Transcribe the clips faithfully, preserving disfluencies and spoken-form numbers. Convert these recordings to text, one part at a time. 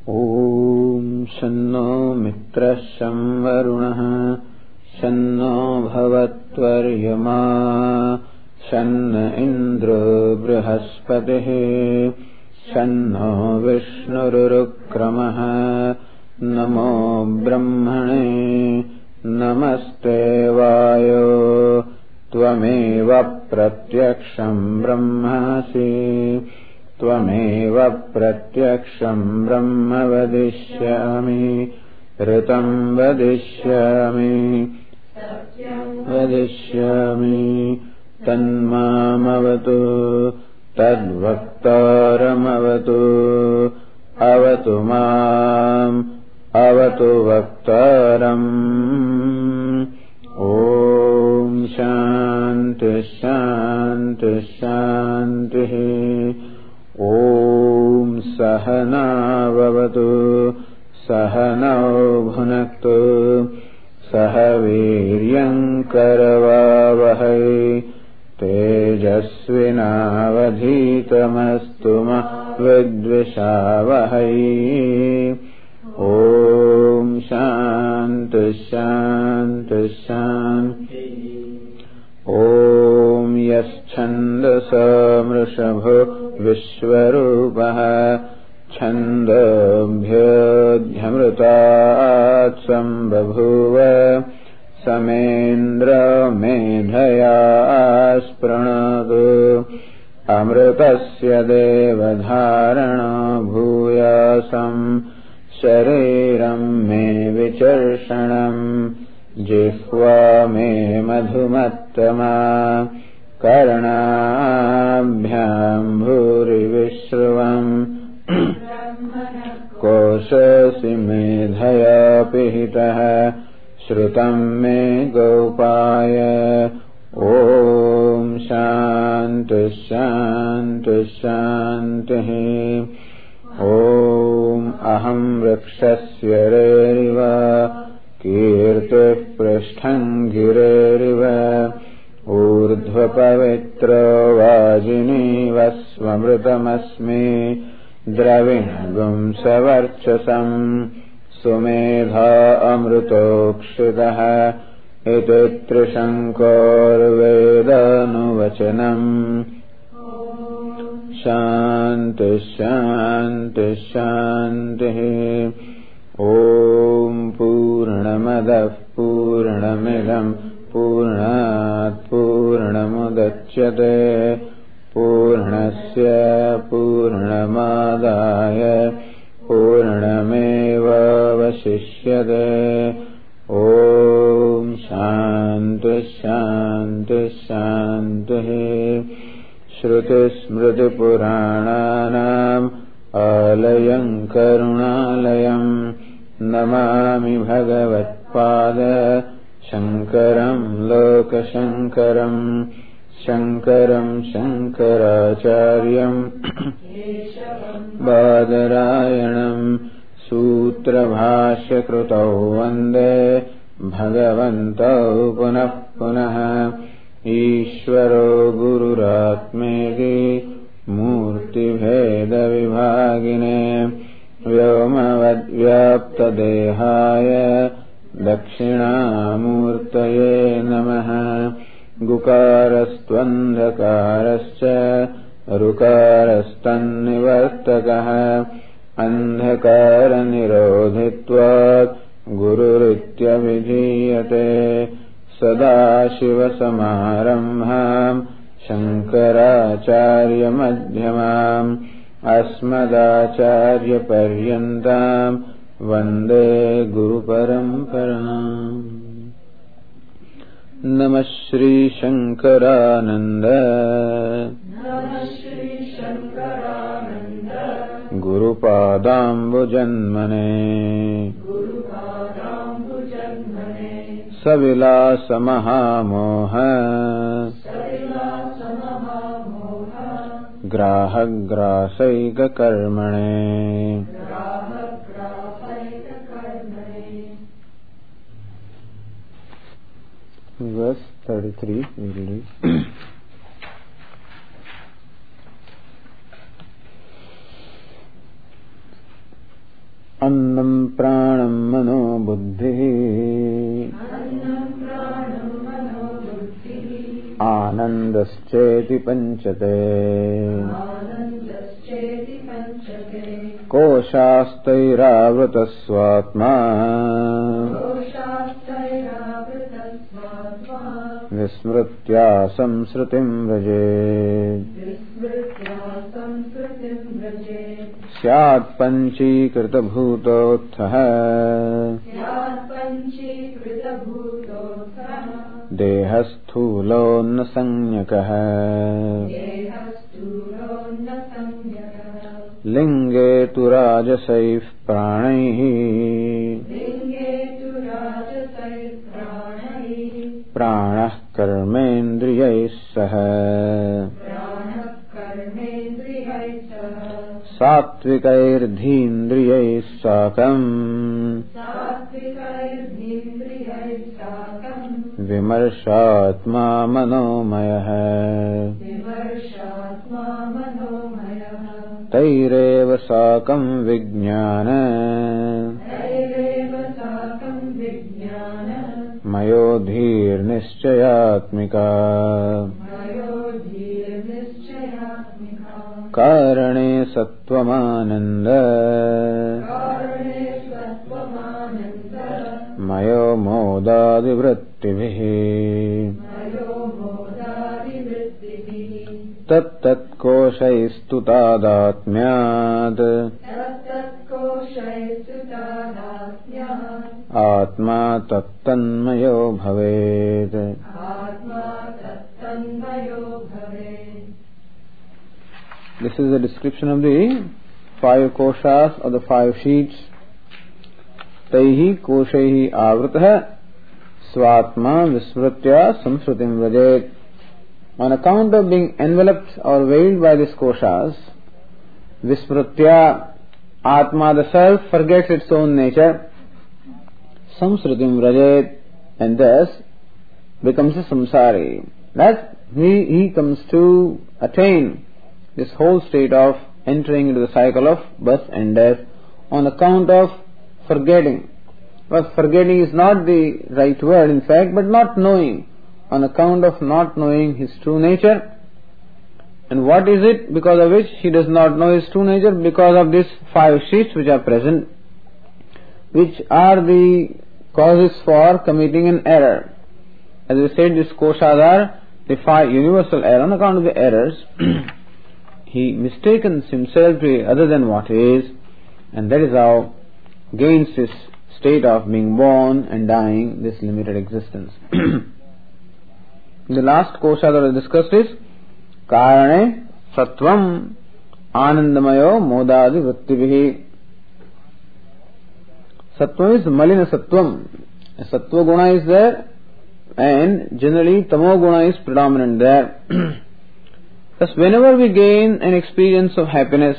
ॐ शन्नो मित्रः शं वरुणः शन्नो भवत्वर्यमा शन्न इन्द्रो बृहस्पतिः शन्नो विष्णुरुक्रमः नमो ब्रह्मणे नमस्ते वायो त्वमेव प्रत्यक्षं ब्रह्मासि त्वमेव प्रत्यक्षं ब्रह्म वदिष्यामि ऋतं वदिष्यामि वदिष्यामि तन्मामवतु तद्वक्तारमवतु अवतु माम् अवतु वक्तारम् ॐ शान्ति शान्ति शान्तिः ॐ सहनाववतु सहनौ भुनक्तु सह वीर्यङ्करवावहै तेजस्विनावधीतमस्तु मा विद्विषावहै ॐ शान्ति शान्ति शान्ति ॐ यश्छन्दसामृषभो विश्वरूपः छन्दोऽभ्योऽध्यमृतात् सम्बभूव समेन्द्र मेधया स्पृणोतु अमृतस्य देवधारणो भूयासम् शरीरं मे विचर्षणम् जिह्वा मे मधुमत्तमा कर्णाभ्याम् भूरिविश्रुवम् कोशसि मेधया पिहितः श्रुतं मे गोपाय ॐ शान्ति शान्ति शान्तिः ॐ अहं वृक्षस्य रेरिव कीर्तिः पृष्ठं गिरेरिव ऊर्ध्वपवित्रो वाजिनीव स्वमृतमस्मि द्रविणगुं सवर्चसम् सुमेधा अमृतोक्षितः इति त्रिशङ्कोर्वेदानुवचनम् शान्ति शान्ति शान्तिः ॐ पूर्णमदः पूर्णमिदं पूर्णात् पूर्णमुदच्यते पूर्णस्य पूर्णमादाय पूर्णमेवावशिष्यते ॐ शान्ति शान्ति शान्तिः श्रुतिस्मृतिपुराणानाम् आलयं करुणालयं नमामि भगवत्पाद शङ्करं लोकशङ्करं शङ्करं शङ्कराचार्यं बादरायणं सूत्रभाष्यकृतौ वन्दे भगवन्तौ पुनः पुनः ईश्वरो गुरुरात्मेति मूर्तिभेदविभागिने व्योमवद्व्याप्तदेहाय दक्षिणामूर्तये नमः गुकारस्त्वन्धकारश्च ऋकारस्तन्निवर्तकः अन्धकारनिरोधित्वात् गुरुरित्यभिधीयते सदाशिवसमारम्भाम् शङ्कराचार्यमध्यमाम् अस्मदाचार्यपर्यन्ताम् वन्दे गुरुपरम्पराम् नमः श्रीशङ्करानन्द गुरुपादाम्बुजन्मने सविलासमहामोह ग्राहग्रासैककर्मणे verse thirty-three we will read. Annam pranam mano buddhi Anandascheti panchate Koshastairavrtasvatma Vismritya samsritim vrajet Syat panchikrita bhutotthah Dehasthulo na sanyakah Linge tu rajasaif pranaihi Pranah karmendriyais saha Satvikair-dhindriyais sakam Vimarshatma manomayah Taireva sakam vijnana Mayodhir nischayatmika Karane sattvamananda Mayo modadi vrittivihi Tat tat koshaistu tadatmyat Atma tattanmayo bhavet This is a description of the five koshas or the five sheets. Taihi koshaihi avratah svatma vismritya samsrutim vrajet. On account of being enveloped or veiled by these koshas, vismritya, atma, the self, forgets its own nature, samsrutim vrajet, and thus becomes a samsari. That he, he comes to attain this whole state of entering into the cycle of birth and death on account of forgetting. But forgetting is not the right word, in fact, but not knowing, on account of not knowing his true nature. And what is it because of which he does not know his true nature? Because of these five sheets which are present, which are the causes for committing an error. As we said, these koshas are the five universal errors. On account of the errors, he mistakens himself to be other than what he is, and that is how gains this state of being born and dying, this limited existence. The last kosha that I discussed is Karane Sattvam Anandamayo Modadi Vrittivihi. Sattvam is Malina Sattvam. Sattva guna is there, and generally Tamo guna is predominant there. Thus, whenever we gain an experience of happiness,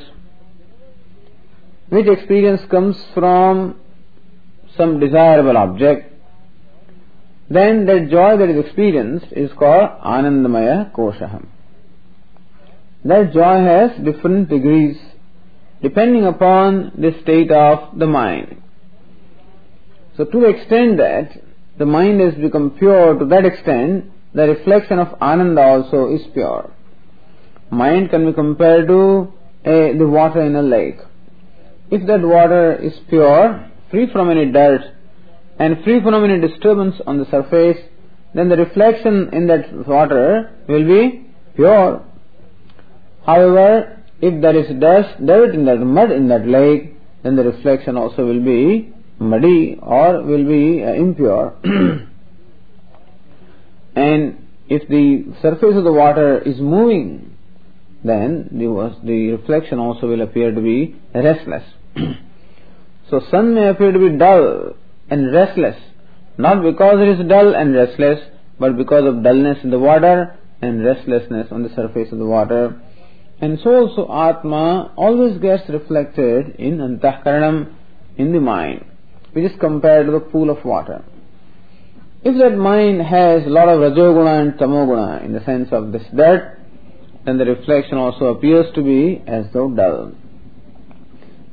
which experience comes from some desirable object, then that joy that is experienced is called Anandamaya Koshaham. That joy has different degrees depending upon the state of the mind. So, to the extent that the mind has become pure, to that extent the reflection of Ananda also is pure. Mind can be compared to a, the water in a lake. If that water is pure, free from any dirt and free from any disturbance on the surface, then the reflection in that water will be pure. However, if there is dust, dirt in that mud in that lake, then the reflection also will be muddy or will be uh, impure. And if the surface of the water is moving, then the, the reflection also will appear to be restless. So sun may appear to be dull and restless, not because it is dull and restless, but because of dullness in the water and restlessness on the surface of the water. And so also Atma always gets reflected in Antahkaranam, in the mind, which is compared to the pool of water. If that mind has a lot of Rajoguna and Tamoguna in the sense of this dirt, then the reflection also appears to be as though dull.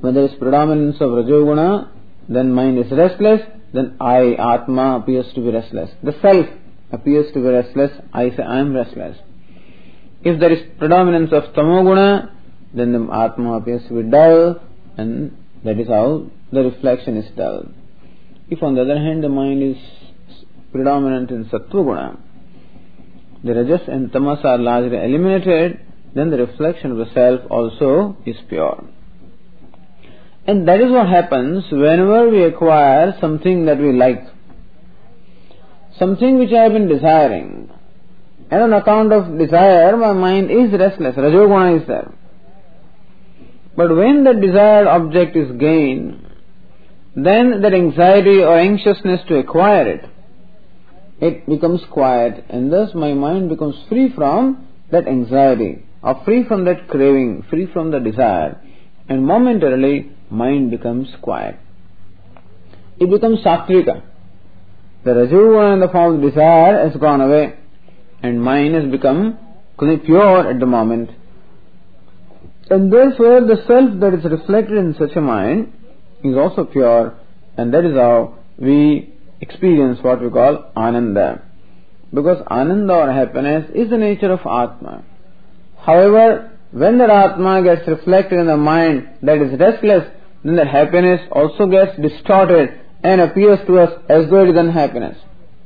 when there is predominance of Rajoguna, then mind is restless, then I, Atma, appears to be restless. The self appears to be restless, I say I am restless. If there is predominance of Tamoguna, then the Atma appears to be dull, and that is how the reflection is dull. If on the other hand the mind is predominant in Sattva-guna, the Rajas and Tamas are largely eliminated, then the reflection of the self also is pure. And that is what happens whenever we acquire something that we like, something which I have been desiring. And on account of desire, my mind is restless, Rajoguna is there. But when the desired object is gained, then that anxiety or anxiousness to acquire it, it becomes quiet, and thus my mind becomes free from that anxiety, or free from that craving, free from the desire, and momentarily mind becomes quiet. It becomes Sattvika. The Rajoguna in the form of desire has gone away, and mind has become pure at the moment. And therefore the self that is reflected in such a mind is also pure, and that is how we experience what we call Ananda. Because Ananda or happiness is the nature of Atma. However, when that Atma gets reflected in the mind that is restless, then the happiness also gets distorted and appears to us as though it is unhappiness.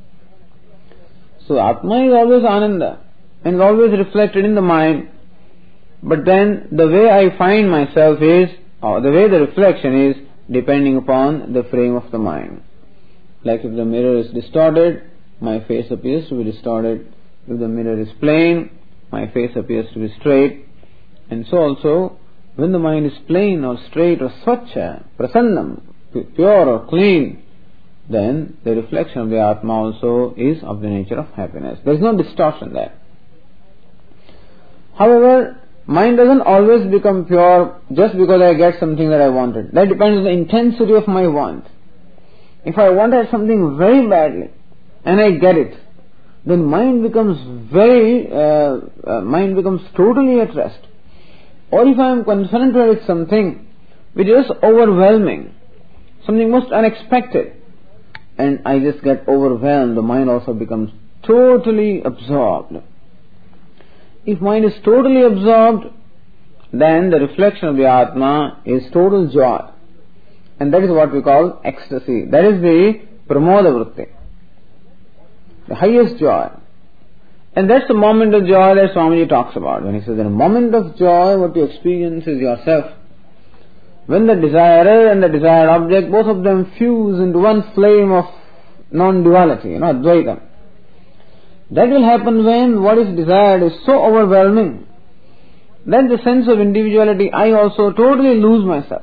So Atma is always Ananda and is always reflected in the mind. But then the way I find myself is, or the way the reflection is, depending upon the frame of the mind. Like if the mirror is distorted, my face appears to be distorted. If the mirror is plain, my face appears to be straight. And so also, when the mind is plain or straight or swachha, prasannam, pure or clean, then the reflection of the Atma also is of the nature of happiness. There is no distortion there. However, mind doesn't always become pure just because I get something that I wanted. That depends on the intensity of my want. If I wanted something very badly and I get it, then mind becomes very, uh, uh, mind becomes totally at rest. Or if I am confronted with something which is overwhelming, something most unexpected, and I just get overwhelmed, the mind also becomes totally absorbed. If mind is totally absorbed, then the reflection of the Atma is total joy. And that is what we call ecstasy. That is the pramoda vritti, the highest joy. And that's the moment of joy that Swamiji talks about. When he says, in a moment of joy, what you experience is yourself. When the desirer and the desired object, both of them fuse into one flame of non-duality, you know, Advaita. That will happen when what is desired is so overwhelming that the sense of individuality, I also totally lose myself.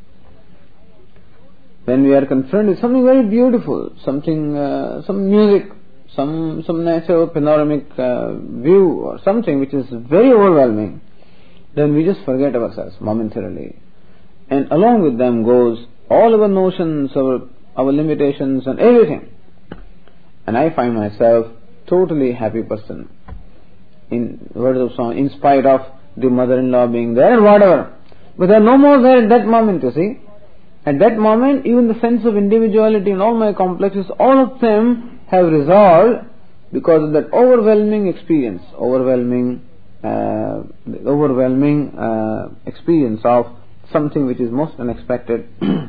When we are confronted with something very beautiful, something, uh, some music, some some natural panoramic uh, view or something which is very overwhelming, then we just forget ourselves momentarily. And along with them goes all our notions, our, our limitations and everything. And I find myself totally happy person. In words of song, in spite of the mother-in-law being there and whatever. But they are no more there at that moment, you see. At that moment, even the sense of individuality and all my complexes, all of them have resolved because of that overwhelming experience, overwhelming, uh, overwhelming uh, experience of something which is most unexpected.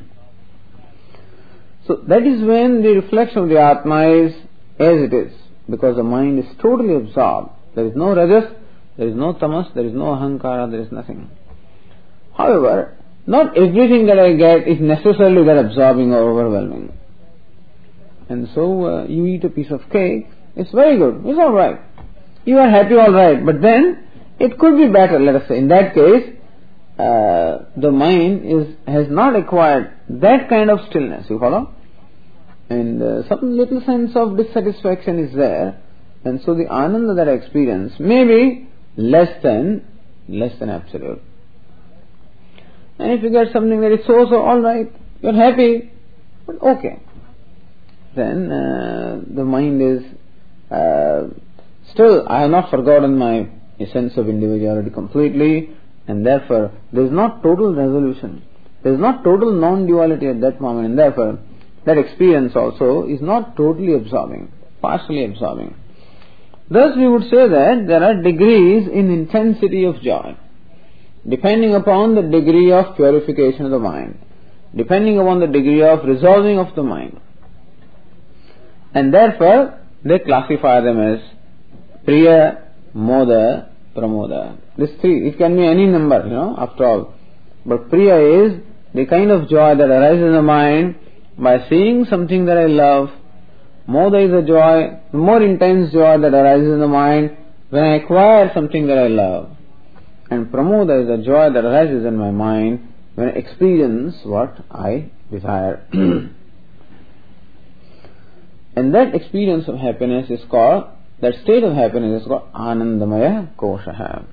So that is when the reflection of the Atma is as it is, because the mind is totally absorbed. There is no rajas, there is no tamas, there is no ahankara, there is nothing. However, not everything that I get is necessarily that absorbing or overwhelming. And so uh, you eat a piece of cake, it's very good, it's alright. You are happy, alright, but then it could be better, let us say. In that case, uh, the mind is has not acquired that kind of stillness, you follow? And uh, some little sense of dissatisfaction is there, and so the ananda that I experience may be less than, less than absolute. And if you get something that is so-so, alright, you're happy, but okay. Then uh, the mind is, uh, still I have not forgotten my sense of individuality completely, and therefore there is not total resolution. There is not total non-duality at that moment, and therefore that experience also is not totally absorbing, partially absorbing. Thus we would say that there are degrees in intensity of joy, depending upon the degree of purification of the mind, depending upon the degree of resolving of the mind. And therefore they classify them as Priya, Moda, Pramoda. These three, it can be any number, you know, after all. But Priya is the kind of joy that arises in the mind by seeing something that I love. Moda is a joy, more intense joy that arises in the mind when I acquire something that I love. And Pramoda is a joy that arises in my mind when I experience what I desire. And that experience of happiness is called, that state of happiness is called Anandamaya Kosha.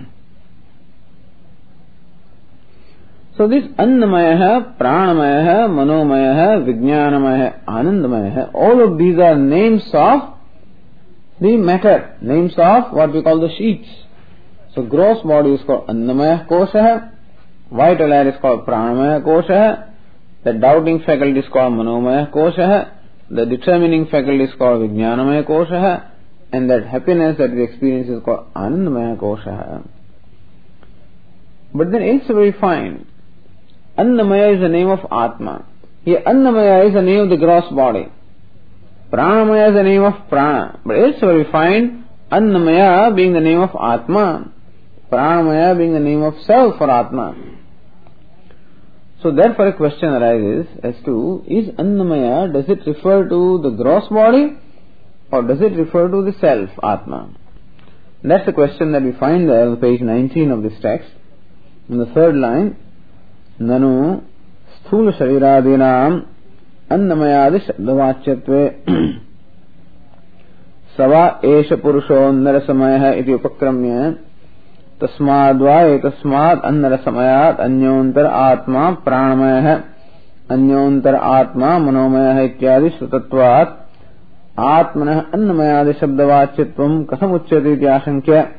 So this Annamaya, Pranamaya, Manomaya, Vijnanamaya, Anandamaya, all of these are names of the matter, names of what we call the sheets. So gross body is called Annamaya Kosha, vital air is called Pranamaya Kosha, the doubting faculty is called Manomaya Kosha, the determining faculty is called Vijnanamaya Kosha, and that happiness that we experience is called Anandamaya Kosha. But then elsewhere we find Annamaya is the name of Atma. Here Annamaya is the name of the gross body. Pranamaya is the name of Prana. But elsewhere we find Annamaya being the name of Atma, Pranamaya being the name of self or Atma. So therefore a question arises as to, is Annamaya, does it refer to the gross body or does it refer to the self, Atma? That's the question that we find there on page nineteen of this text. In the third line, Nanu sthula sharirādīnām annamaya shabdavāchyatve sava esha purusho narasamaya iti upakramya tasmādvā etasmāt annarasamayāt anyontar atma pranamaya anyontar atma manomaya ityādi srutattvāt atmanah annamaya shabdavāchyatvam katham uchyate iti āsankya.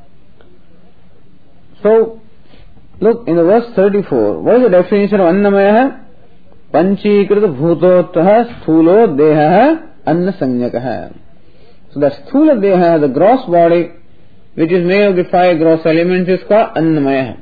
So look in the verse thirty-four. What is the definition of Annamaya? Panchīkrita bhūtottah sthulo deha anna sanyakaha. So the sthula deha, the gross body, which is made of the five gross elements, is called Annamaya.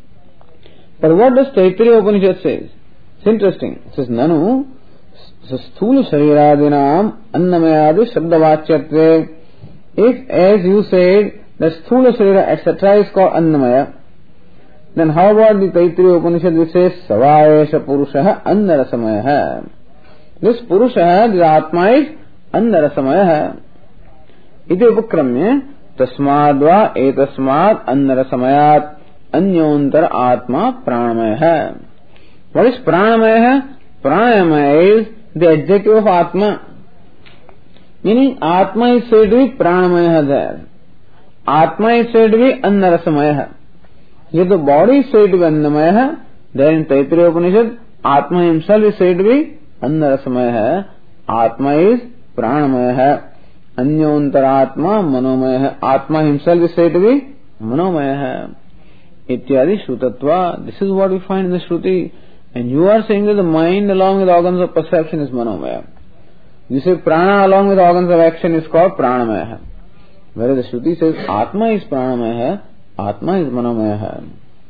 But what does Taittiriya Upanishad say? It's interesting. It says, Nanu sthula sharirādinām annamayādi shabdavāchyatve. If, as you said, the sthula sharira, et cetera is called Annamaya, then how about the Taittiriya Upanishad which says Savāyesha Purushaha Annarasamayaha? This Purushaha, this Atma is Annarasamayaha. Iti upakramya tasmādvā etasmāt annarasamayāt anyontar atma pranamayaha. What is pranamayaha? Pranamaya is the adjective of Atma. Meaning Atma is said to be pranamayaha there. Atma is said to be annarasamayaha. If the body is said to be Annamaya, then in Taittiriya Upanishad, Atma himself is said to be Annarasamaya. Atma is Pranamaya. Anyontar Atma Manomaya. Atma himself is said to be Manomaya. Ityādi Shrutatva. This is what we find in the Shruti. And you are saying that the mind along with organs of perception is Manomaya. You say Prana along with organs of action is called Pranamaya. Whereas the Shruti says Atma is Pranamaya, Atma is Manomaya.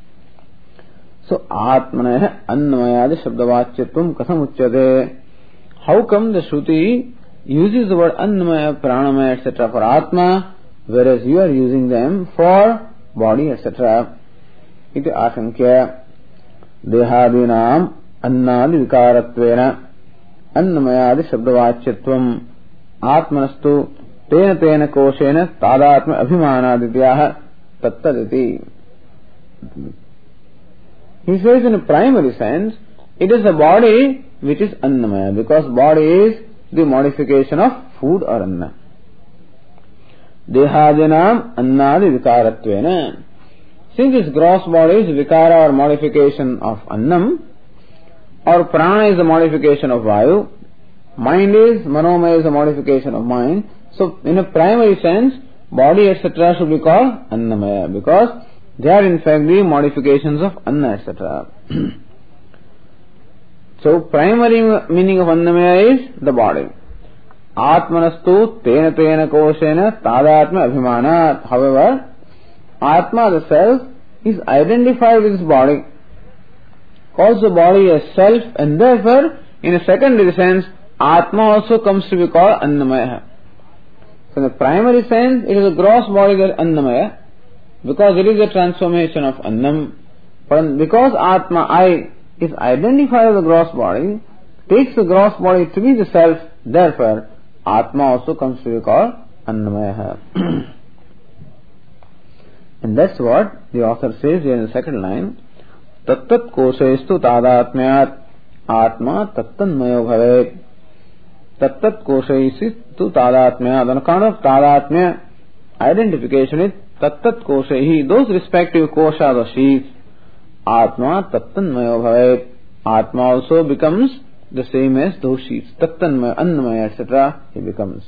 So Atmanaya Annamayādi Shabdavāchyatvam katham uchyate. How come the Shruti uses the word Annamaya, Pranamaya, et cetera for Atma, whereas you are using them for body, et cetera? Iti āsankya dehādīnām annādi vikāratvena Annamayādi Shabdavāchyatvam Atmanastu tena tena koshena tādātma abhimānādityaha tattaditi. He says in a primary sense, it is the body which is Annamaya, because body is the modification of food or Anna. Dehādinām annādi vikāratvena. Since this gross body is vikara or modification of Annam, or Prana is the modification of Vayu, mind is, Manomaya is the modification of mind. So in a primary sense, body et cetera should be called Annamaya, because they are in fact the modifications of Anna et cetera. So, primary meaning of Annamaya is the body. Atmanastu tena tena koshena tadatma abhimanat. However, Atma, the self, is identified with this body, calls the body as self, and therefore, in a secondary sense, Atma also comes to be called Annamaya. So in the primary sense, it is a gross body that is Annamaya, because it is a transformation of Annam. But because Atma, I, is identified with the gross body, takes the gross body to be the self, therefore, Atma also comes to be called Annamaya. And that's what the author says here in the second line. Tattat koshestu tadatmyat atma tattanmayo bhavet. Tattat koshestu tadatmyat. On account of tadatmya, identification with tattat koshehi, those respective koshas or sheaths, atma tattanmayo bhavet. Atma also becomes the same as those sheaths. Tattanmaya, annamaya, et cetera. He becomes.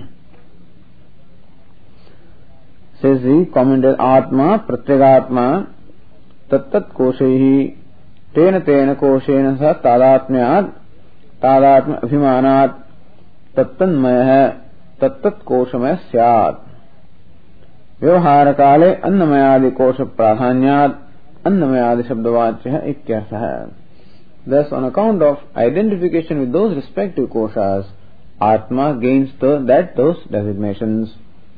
Says the commentator, Atma pratyagatma tattat koshehi tena tena koshena sa tadatmyat tadatma abhimanat tattanmaya tattat koshamaya syat. Vyavahara kale annamayadi kosha pradhanyat annamayadi shabdavachya ityartha. Thus, on account of identification with those respective koshas, Atma gains the, that those designations.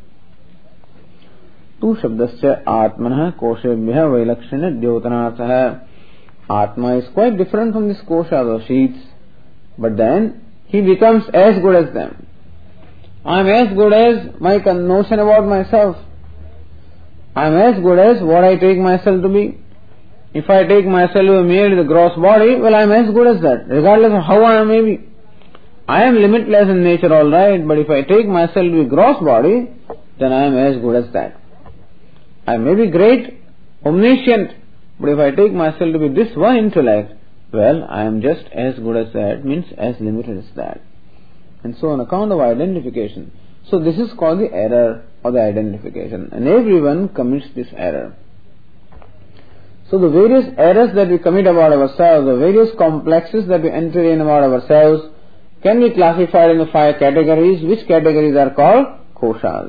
Tu shabdasya atmanah koshebhyah vailakshana dyotanarthah. Atma is quite different from this koshas or sheaths, but then he becomes as good as them. I am as good as my notion about myself. I am as good as what I take myself to be. If I take myself to be merely the gross body, well, I am as good as that, regardless of how I may be. I am limitless in nature, all right, but if I take myself to be gross body, then I am as good as that. I may be great, omniscient, but if I take myself to be this one intellect, well, I am just as good as that, means as limited as that. And so on account of identification. So this is called the error of the identification. And everyone commits this error. So the various errors that we commit about ourselves, the various complexes that we enter in about ourselves, can be classified in the five categories. Which categories are called? Koshas.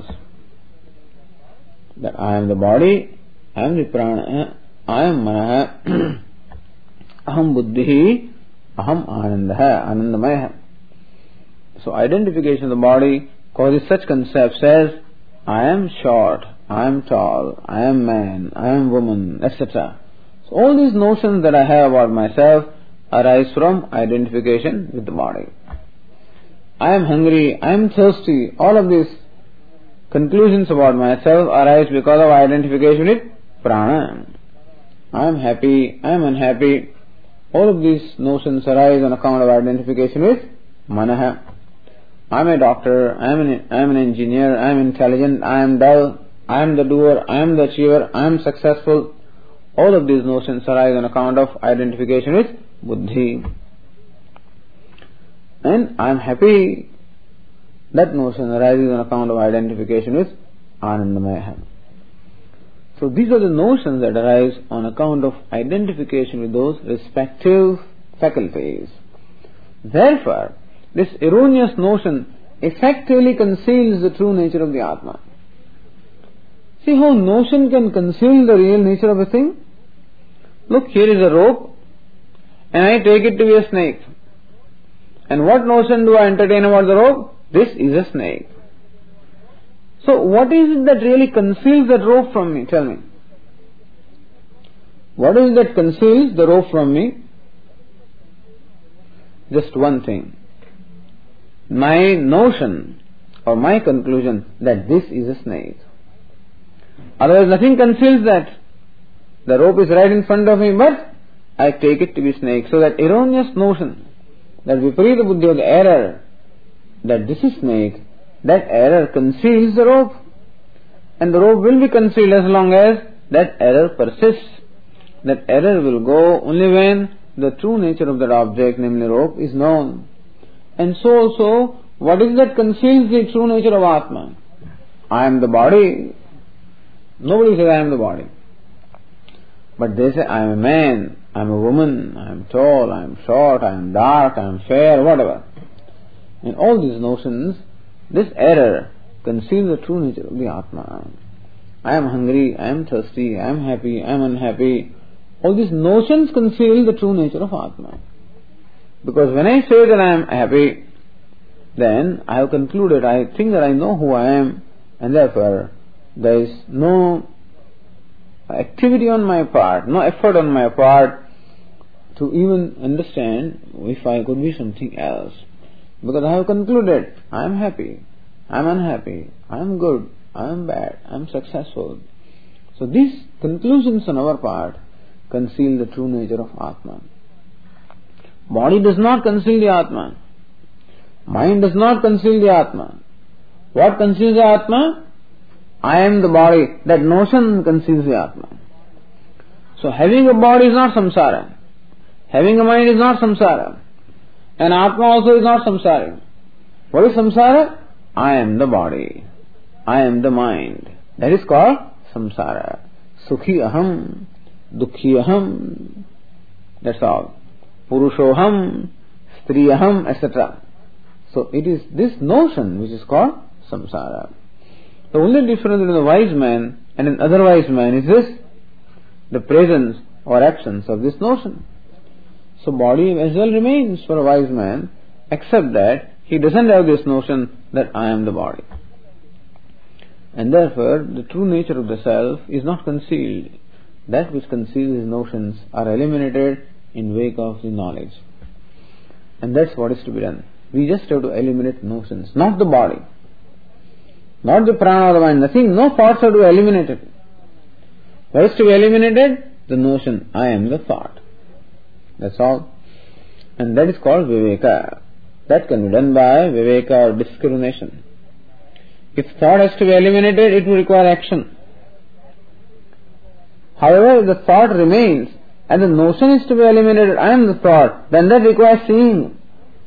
That I am the body, I am the prana, I am manah, aham buddhi, aham anandah, anandamaya. So identification of the body causes such concepts as I am short, I am tall, I am man, I am woman, et cetera. So all these notions that I have about myself arise from identification with the body. I am hungry, I am thirsty, all of these conclusions about myself arise because of identification with prana. I am happy, I am unhappy. All of these notions arise on account of identification with manah. I am a doctor, I am an, I am an engineer, I am intelligent, I am dull, I am the doer, I am the achiever, I am successful. All of these notions arise on account of identification with buddhi. And I am happy. That notion arises on account of identification with anandamaya. So these are the notions that arise on account of identification with those respective faculties. Therefore, this erroneous notion effectively conceals the true nature of the Atma. See how notion can conceal the real nature of a thing? Look, here is a rope, and I take it to be a snake. And what notion do I entertain about the rope? This is a snake. So what is it that really conceals that rope from me? Tell me. What is it that conceals the rope from me? Just one thing. My notion or my conclusion that this is a snake. Otherwise nothing conceals that. The rope is right in front of me, but I take it to be snake. So that erroneous notion, that viparita buddhi, the error, that this is snake, that error conceals the rope. And the rope will be concealed as long as that error persists. That error will go only when the true nature of that object, namely rope, is known. And so also, what is that conceals the true nature of Atma? I am the body. Nobody says I am the body. But they say I am a man, I am a woman, I am tall, I am short, I am dark, I am fair, whatever. In all these notions, this error conceals the true nature of the Atma. I am hungry, I am thirsty, I am happy, I am unhappy. All these notions conceal the true nature of Atma. Because when I say that I am happy, then I have concluded, I think that I know who I am, and therefore there is no activity on my part, no effort on my part to even understand if I could be something else. Because I have concluded, I am happy, I am unhappy, I am good, I am bad, I am successful. So these conclusions on our part conceal the true nature of Atma. Body does not conceal the Atma. Mind does not conceal the Atma. What conceals the Atma? I am the body. That notion conceals the Atma. So having a body is not samsara. Having a mind is not samsara. And Atma also is not samsara. What is samsara? I am the body. I am the mind. That is called samsara. Sukhi aham, dukhi aham. That's all. Purushoham, striyaham, et cetera. So it is this notion which is called samsara. The only difference between the wise man and an otherwise man is this, the presence or absence of this notion. So body as well remains for a wise man, except that he doesn't have this notion that I am the body. And therefore the true nature of the self is not concealed. That which conceals his notions are eliminated in wake of the knowledge. And that's what is to be done. We just have to eliminate notions, not the body, not the prana or the mind, nothing, no thoughts are to be eliminated. What is to be eliminated? The notion, I am the thought. That's all. And that is called viveka. That can be done by viveka or discrimination. If thought has to be eliminated, it will require action. However, if the thought remains and the notion is to be eliminated, I am the thought, then that requires seeing.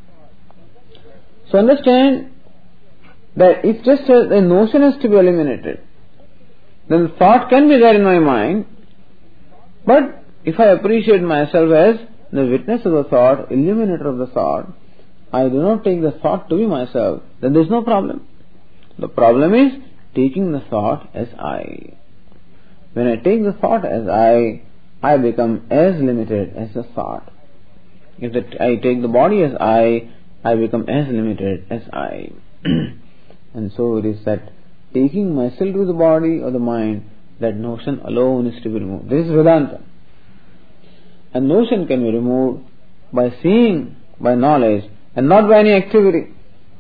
So understand that if just a, a notion is to be eliminated, then thought can be there in my mind, but if I appreciate myself as the witness of the thought, illuminator of the thought, I do not take the thought to be myself, then there is no problem. The problem is taking the thought as I. When I take the thought as I, I become as limited as the thought. If the, I take the body as I, I become as limited as I. And so it is that taking myself to the body or the mind, that notion alone is to be removed. This is Vedanta. A notion can be removed by seeing, by knowledge, and not by any activity.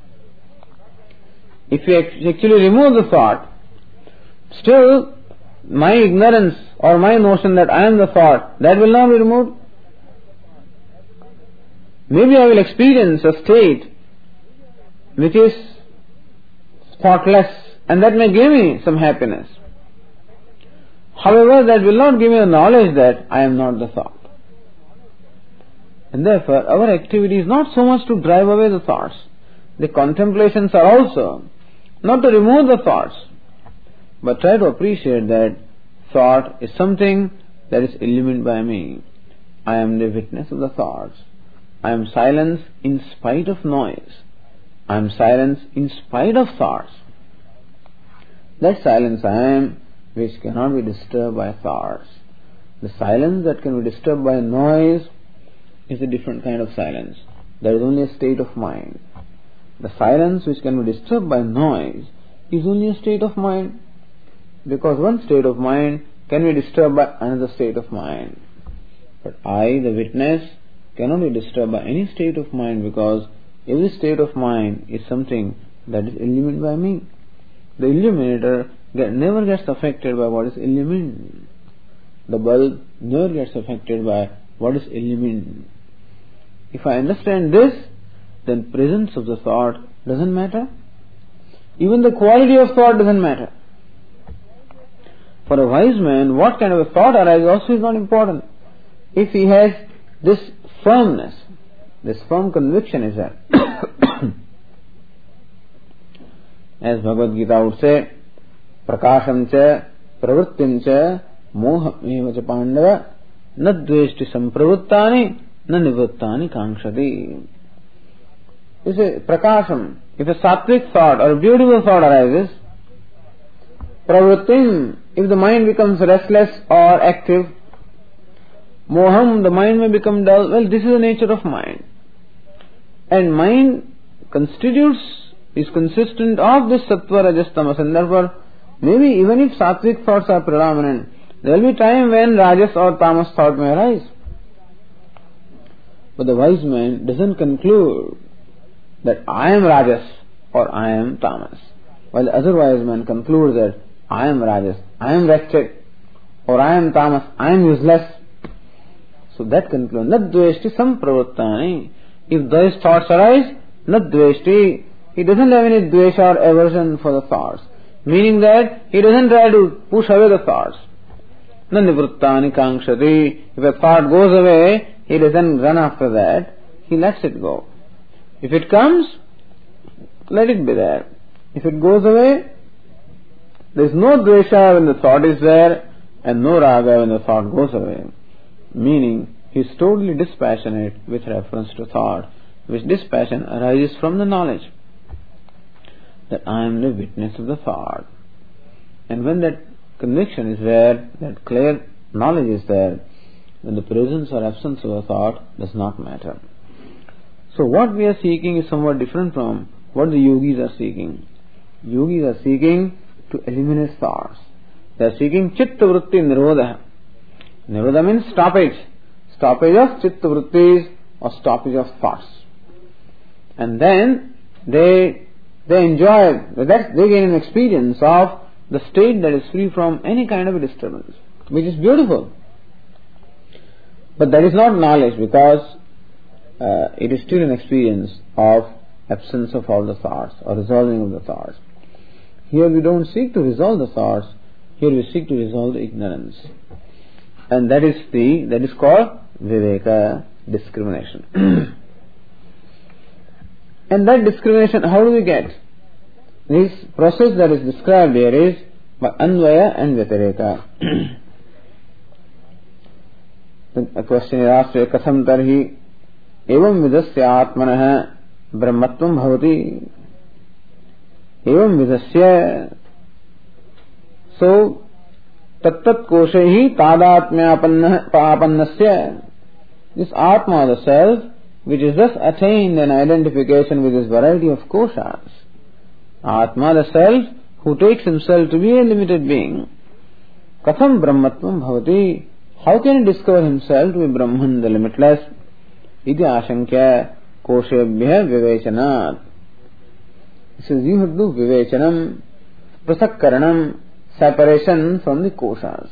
If you actually remove the thought, still my ignorance or my notion that I am the thought, that will not be removed. Maybe I will experience a state which is thoughtless, and that may give me some happiness. However, that will not give me the knowledge that I am not the thought. And therefore, our activity is not so much to drive away the thoughts. The contemplations are also not to remove the thoughts, but try to appreciate that thought is something that is illumined by me. I am the witness of the thoughts. I am silence in spite of noise. I am silence in spite of thoughts. That silence I am, which cannot be disturbed by thoughts. The silence that can be disturbed by noise is a different kind of silence. That is only a state of mind. The silence which can be disturbed by noise is only a state of mind, because one state of mind can be disturbed by another state of mind. But I, the witness, cannot be disturbed by any state of mind, because every state of mind is something that is illumined by me. The illuminator get, never gets affected by what is illumined. The bulb never gets affected by what is illumined. If I understand this, then presence of the thought doesn't matter. Even the quality of thought doesn't matter. For a wise man, what kind of a thought arises also is not important. If he has this firmness, this firm conviction is there. As Bhagavad Gita would say, prakasham cha pravrittim cha moham eva cha pandava na dveshti sampravruttani na nivruttani kankshati. You say, prakasham, if a sattvic thought or a beautiful thought arises, pravrittim, if the mind becomes restless or active, moham, the mind may become dull. Well, this is the nature of mind. And mind constitutes, is consistent of this sattva, rajas, tamas, and therefore, maybe even if sattvic thoughts are predominant, there will be time when rajas or tamas thought may arise. But the wise man doesn't conclude that I am rajas or I am tamas, while the other wise man concludes that I am rajas, I am wretched, or I am tamas, I am useless. So that concludes, na dveshti sampravruttani. If those thoughts arise, na dveshti, he doesn't have any dvesha or aversion for the thoughts, meaning that he doesn't try to push away the thoughts. Na nivruttani kankshati. If a thought goes away, he doesn't run after that, he lets it go. If it comes, let it be there. If it goes away, there is no dvesha when the thought is there, and no raga when the thought goes away. Meaning, he is totally dispassionate with reference to thought, which dispassion arises from the knowledge that I am the witness of the thought. And when that conviction is there, that clear knowledge is there, then the presence or absence of a thought does not matter. So what we are seeking is somewhat different from what the yogis are seeking. Yogis are seeking to eliminate thoughts. They are seeking chitta vritti nirodha. Nirodha means stoppage. Stoppage of chitta vrittis or stoppage of thoughts. And then they they enjoy, that they gain an experience of the state that is free from any kind of a disturbance, which is beautiful. But that is not knowledge, because uh, it is still an experience of absence of all the thoughts or resolving of the thoughts. Here we don't seek to resolve the thoughts, here we seek to resolve the ignorance. And that is the, that is called viveka, discrimination. And that discrimination, how do we get? This process that is described here is by Anvaya and Vyatireka. The question is asked, Katham tarhi evam vidasya atmanah brahmatvam bhavati. Evam vidasya. So, tattat koshehi tadatmya apannasya. This Atma, the self, which is thus attained an identification with this variety of koshas. Atma, the self, who takes himself to be a limited being. Katham brahmatvam bhavati. How can he discover himself to be Brahman, the limitless? Iti ashankya koshebhya vivechanat. He says you have to do vivechanam, prasakkaranam, separation from the koshas.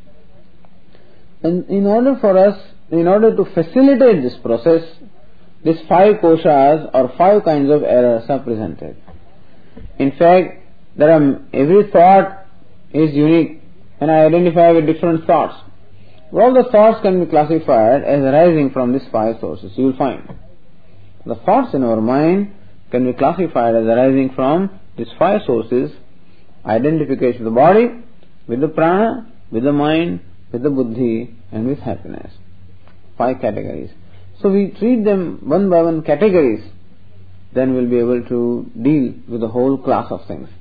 And in order for us, in order to facilitate this process, these five koshas or five kinds of errors are presented. In fact, there are, every thought is unique, and I identify with different thoughts. All the thoughts can be classified as arising from these five sources. You will find the thoughts in our mind can be classified as arising from these five sources: identification with the body, with the prana, with the mind, with the buddhi, and with happiness. Five categories. So we treat them one by one categories, then we'll be able to deal with the whole class of things.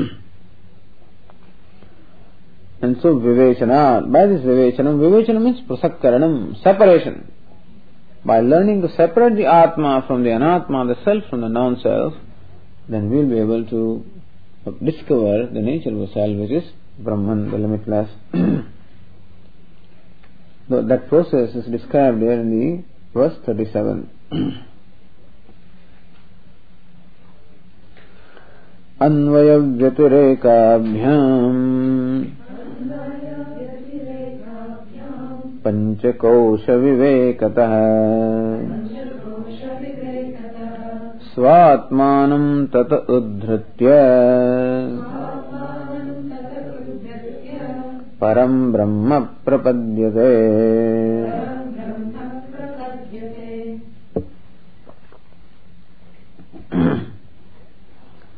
And so vivechana, by this vivechanam, vivechanam means prasakkaranam, separation. By learning to separate the Atma from the Anatma, the self from the non-self, then we'll be able to discover the nature of the self, which is Brahman, the limitless. That process is described here in the verse thirty-seven. Anvaya vyatireka Panchakosha vivekatah Svatmanam tata udhritya Param Brahma prapadyate.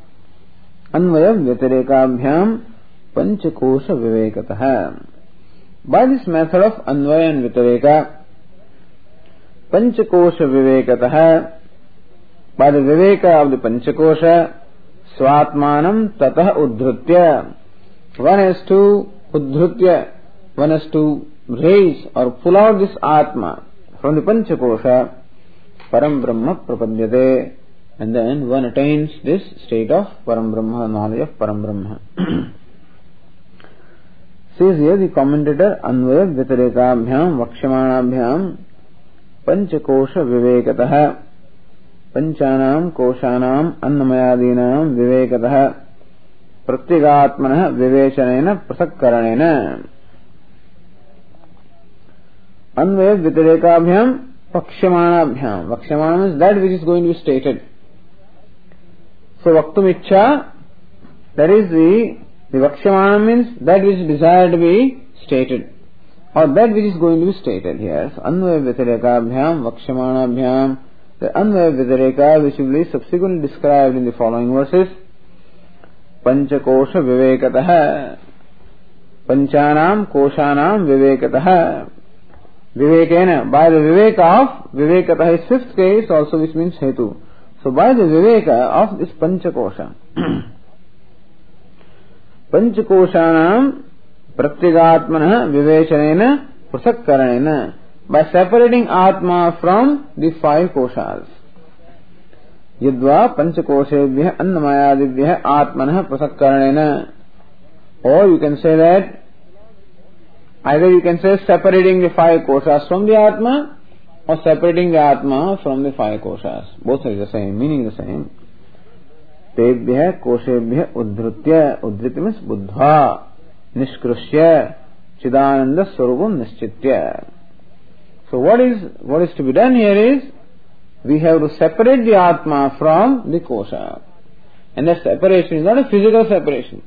Anvaya vyatireka panchakosha vivekatah. By this method of Anvaya and Vitareka, Panchakosha Vivekatah, by the Viveka of the Panchakosha, Swatmanam Tatah Uddhrutya, one has to Uddhrutya, one has to raise or pull out this Atma from the Panchakosha, Param Brahma Prapadyate, and then one attains this state of Param Brahma, knowledge of Param Brahma. Says here the commentator, Anvaya Vitarekabhyam Vakshamanabhyam Panchakosha Vivekatah Panchanam Koshanam Annamayadinam Vivekatah Pratyagatmanah Vivechanena Prasakkaranena. Anvaya Vitarekabhyam Vakshamanabhyam. Vakshamanam is that which is going to be stated. So Vaktum Ichcha, that is the The Vakshamanam means that which is desired to be stated, or that which is going to be stated here. So Anvaya Vitarekabhyam Vakshamanabhyam, the Anvaya Vitareka which will be subsequently described in the following verses. Panchakosha Vivekatah, Panchanam Koshanam Vivekatah, Vivekena, by the Viveka of Vivekatah is fifth case also, which means Hetu. So by the Viveka of this Panchakosha, Panchakoshanam Pratyagatmanah Vivechanena Prasakkaranena, by separating Atma from the five koshas. Yadva Panchakoshebhyah Annamayadibhyah Atmanah Prasakkaranena. Or you can say that, either you can say separating the five koshas from the Atma, or separating the Atma from the five koshas. Both are the same, meaning the same. Tebhyah koshebhyah uddhrutya, uddhriti means buddha, nishkrushya, chidananda swarupam nischitya. So what is, what is to be done here is, we have to separate the Atma from the kosha. And that separation is not a physical separation.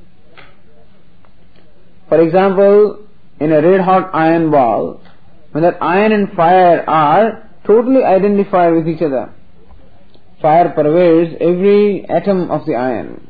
For example, in a red hot iron ball, when that iron and fire are totally identified with each other, fire pervades every atom of the iron.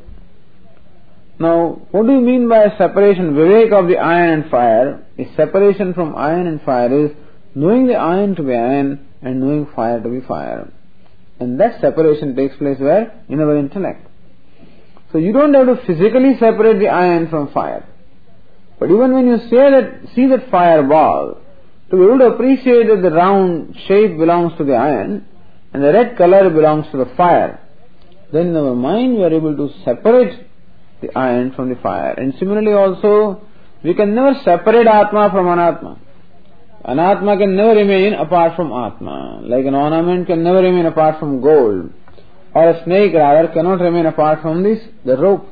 Now, what do you mean by separation? Vivek of the iron and fire is separation from iron and fire is knowing the iron to be iron and knowing fire to be fire. And that separation takes place where? In our intellect. So you don't have to physically separate the iron from fire. But even when you say that, see that fire ball, to be able to appreciate that the round shape belongs to the iron, and the red color belongs to the fire, then in our mind we are able to separate the iron from the fire. And similarly also, we can never separate Atma from Anatma. Anatma can never remain apart from Atma. Like an ornament can never remain apart from gold. Or a snake rather cannot remain apart from this, the rope.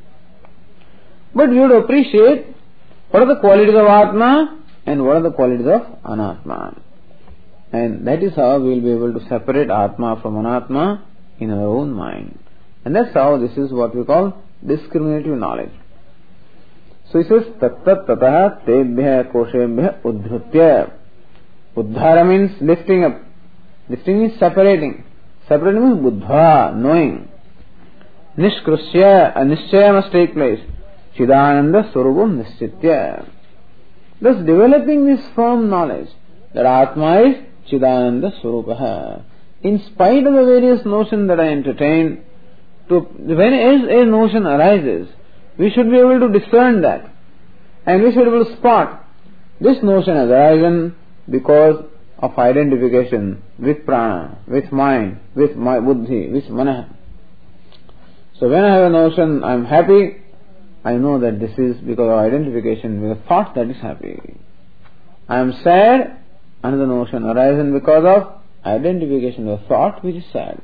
But we have to appreciate what are the qualities of Atma and what are the qualities of Anatma. And that is how we will be able to separate Atma from Anatma in our own mind. And that's how this is what we call discriminative knowledge. So he says, Tattat Tataha Tebhyah Koshebhyah Uddhrutya. Uddhara means lifting up. Lifting means separating. Separating means Buddha, knowing. Nishkrushya, a Nishchaya must take place. Chidananda Swarupam Nischitya. Thus developing this firm knowledge that Atma is Chidananda Swarupaha. In spite of the various notions that I entertain, to, when a notion arises, we should be able to discern that. And we should be able to spot this notion has arisen because of identification with prana, with mind, with my buddhi, with mana. So when I have a notion, I am happy, I know that this is because of identification with a thought that is happy. I am sad, another notion arises because of identification with a thought which is sad.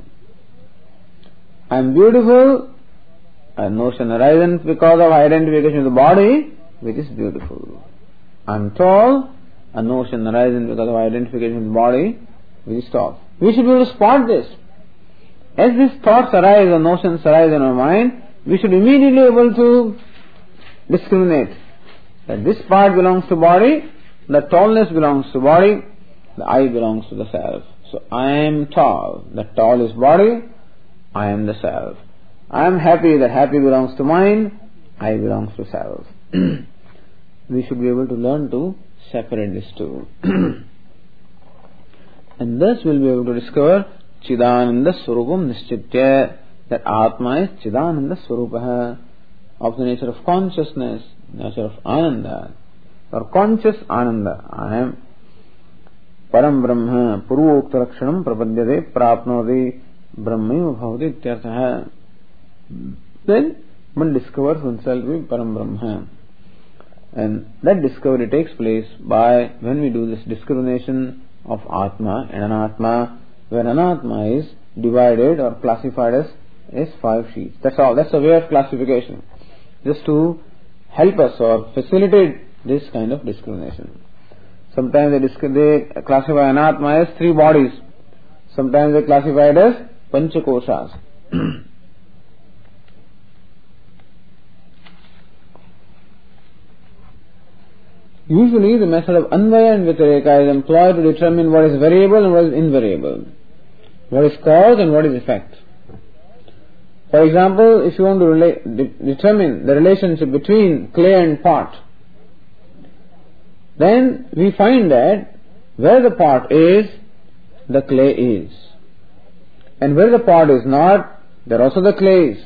I am beautiful, a notion arises because of identification with the body which is beautiful. I am tall, a notion arises because of identification with the body which is tall. We should be able to spot this. As these thoughts arise or notions arise in our mind, we should immediately be able to discriminate that this part belongs to body, the tallness belongs to body, the I belongs to the self. So I am tall, the tall is body, I am the self. I am happy, that happy belongs to mind, I belongs to self. we should be able to learn to separate these two. And thus we'll be able to discover Chidananda Swarupam Nischitya, that Atma is Chidananda Swarupaha, of the nature of consciousness, nature of Ananda, or conscious Ananda. I am Param Brahma, Purvokta Lakshanam Prapadyate Prapnodi Brahmaiva Bhavati Ityarthaha. Then one discovers oneself to be Param Brahma. And that discovery takes place by when we do this discrimination of Atma and Anatma, where Anatma is divided or classified as, as five sheets. That's all. That's a way of classification, just to help us or facilitate this kind of discrimination. Sometimes they, disc- they classify Anatma as three bodies. Sometimes they classify it as Panchakoshas. Usually the method of Anvaya and Vyatireka is employed to determine what is variable and what is invariable, what is cause and what is effect. For example, if you want to relate, de- determine the relationship between clay and pot, then we find that where the pot is, the clay is. And where the pot is not, there also the clay is.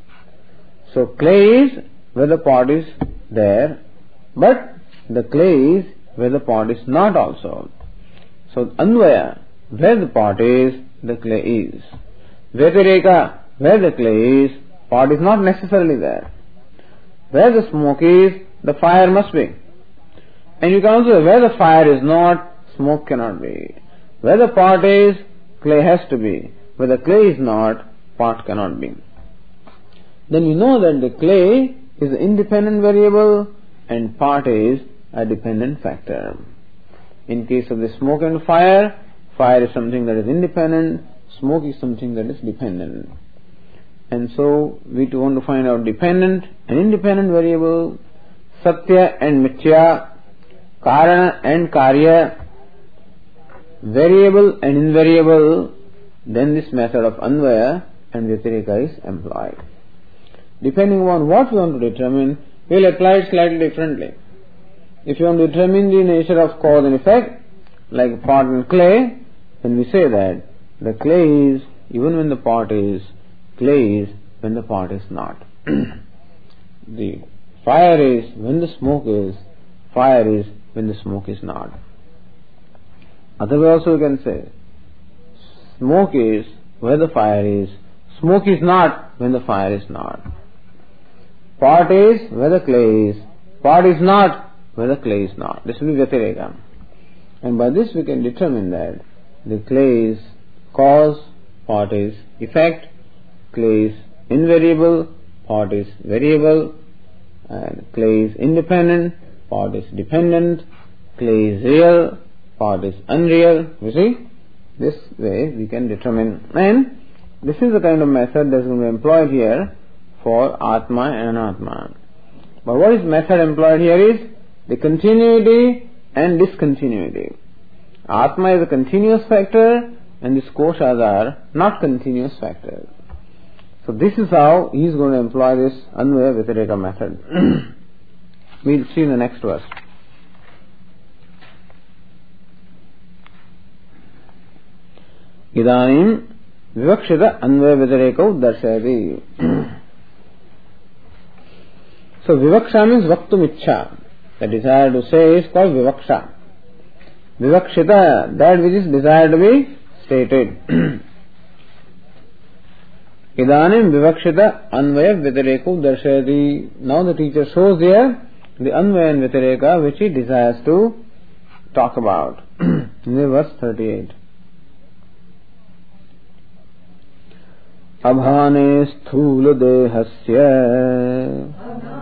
So clay is where the pot is there, but the clay is where the pot is not also. So Anvaya, where the pot is, the clay is. Vyatireka, where the clay is, pot is not necessarily there. Where the smoke is, the fire must be. And you can also say, where the fire is not, smoke cannot be. Where the pot is, clay has to be. Where the clay is not, pot cannot be. Then we know that the clay is an independent variable and pot is a dependent factor. In case of the smoke and fire, fire is something that is independent, smoke is something that is dependent. And so we want to find out dependent and independent variable, Satya and Mithya, Karana and Karya, variable and invariable. Then this method of Anvaya and Vyatireka is employed. Depending on what we want to determine, we will apply it slightly differently. If you want to determine the nature of cause and effect, like pot and clay, then we say that the clay is even when the pot is, clay is when the pot is not. The fire is when the smoke is, fire is when the smoke is not. Other way also we can say, smoke is where the fire is, smoke is not when the fire is not. Pot is where the clay is, pot is not where the clay is not. This will be Vyatireka. And by this we can determine that the clay is cause, pot is effect, clay is invariable, pot is variable, and clay is independent, pot is dependent, clay is real, pot is unreal. You see? This way we can determine. And this is the kind of method that is going to be employed here for Atma and Anatma. But what is method employed here is the continuity and discontinuity. Atma is a continuous factor and these koshas are not continuous factors. So this is how he is going to employ this Anvaya Vyatireka method. We'll see in the next verse. Idanim Vivakshita Anvaya Vyatireka Darshayati. So Vivaksha means Vaktum Ichcha. The desire to say is called Vivaksha. Vivakshita, that which is desired to be stated. Idanim Vivakshita Anvaya Vyatireka Darshayati. Now the teacher shows here the Anvaya and Vyatireka which he desires to talk about. In the verse thirty-eight. Abhane sthula dehasya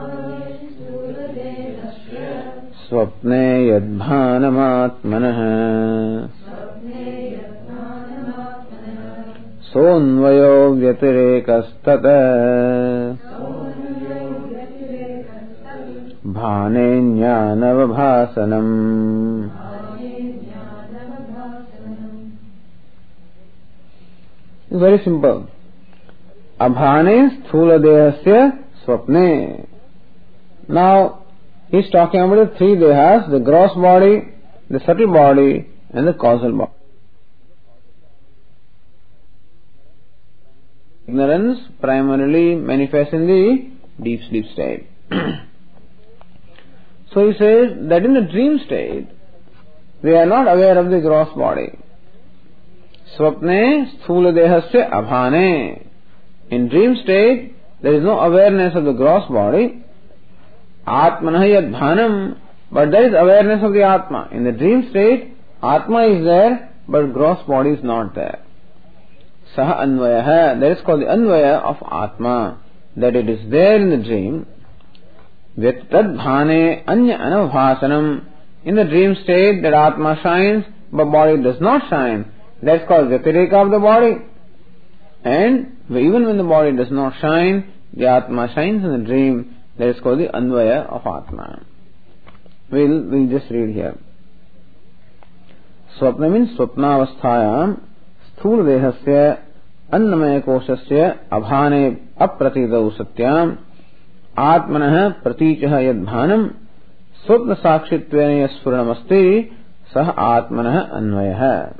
Swapne yadbhanamatmanah Sonvayo vyatirekastatah Bhane jnanavabhasanam. It's very simple. Abhane sthula dehasya swapne. Now, He is talking about the three dehas, the gross body, the subtle body and the causal body. Ignorance primarily manifests in the deep sleep state. So he says that in the dream state, we are not aware of the gross body. Swapne sthula dehasya abhane. In dream state, there is no awareness of the gross body. Atmanah yad bhanam, but there is awareness of the Atma. In the dream state, Atma is there, but gross body is not there. Saha anvayah, that is called the anvaya of Atma, that it is there in the dream. Vyat tad bhane anya anavbhasanam. In the dream state, that Atma shines, but body does not shine. That is called vyatireka of the body. And even when the body does not shine, the Atma shines in the dream. That is called the anvaya of Atma. We'll, we'll just read here. Swapna means swapnavasthayam sthula dehasya annamaya koshasya abhane apratidau satyam atmanah pratichah yadbhanam swapna sakshitvena yasfuranamasti sah atmanah anvayah.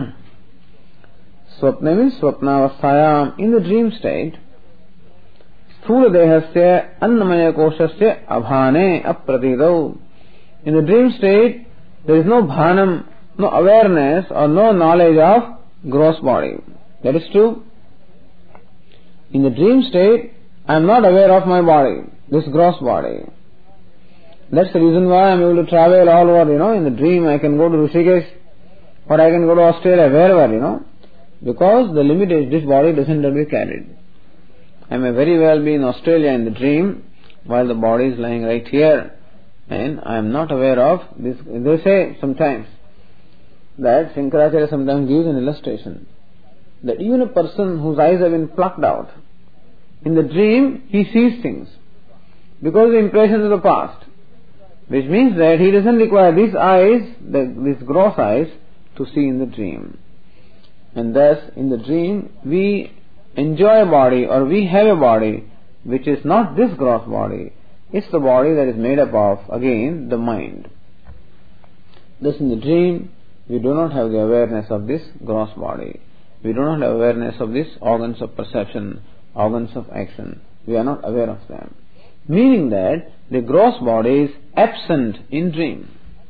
Swapna means swapnavasthayam, in the dream state. Sthula dehasya annamaya koshasya abhane apratidau. In the dream state, there is no bhanam, no awareness or no knowledge of gross body. That is true. In the dream state, I am not aware of my body, this gross body. That's the reason why I am able to travel all over, you know. In the dream, I can go to Rishikesh or I can go to Australia, wherever, you know. Because the limit is this body doesn't have to be carried. I may very well be in Australia in the dream while the body is lying right here. And I am not aware of this. They say sometimes that Shankaracharya sometimes gives an illustration that even a person whose eyes have been plucked out, in the dream he sees things because of the impressions of the past, which means that he doesn't require these eyes, the, these gross eyes, to see in the dream. And thus in the dream we enjoy a body or we have a body which is not this gross body. It's the body that is made up of, again, the mind. Thus in the dream, we do not have the awareness of this gross body. We do not have awareness of these organs of perception, organs of action. We are not aware of them. Meaning that the gross body is absent in dream.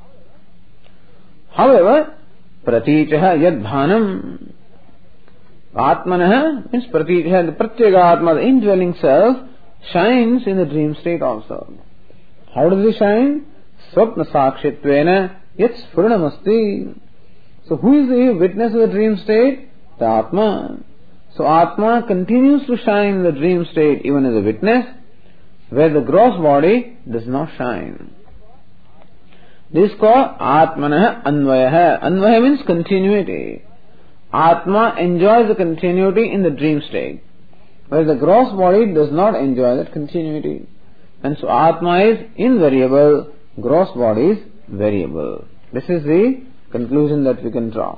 However, pratichaha yad bhanam, atmanah means pratichaha, the pratyega atma, the indwelling self, shines in the dream state also. How does it shine? Swapna sakshitvena yat sfuranamasti. So who is the witness of the dream state? The Atma. So Atma continues to shine in the dream state even as a witness, where the gross body does not shine. This is called Atmanah Anvayah. Anvayah means continuity. Atma enjoys the continuity in the dream state, where the gross body does not enjoy that continuity. And so Atma is invariable, gross body is variable. This is the conclusion that we can draw.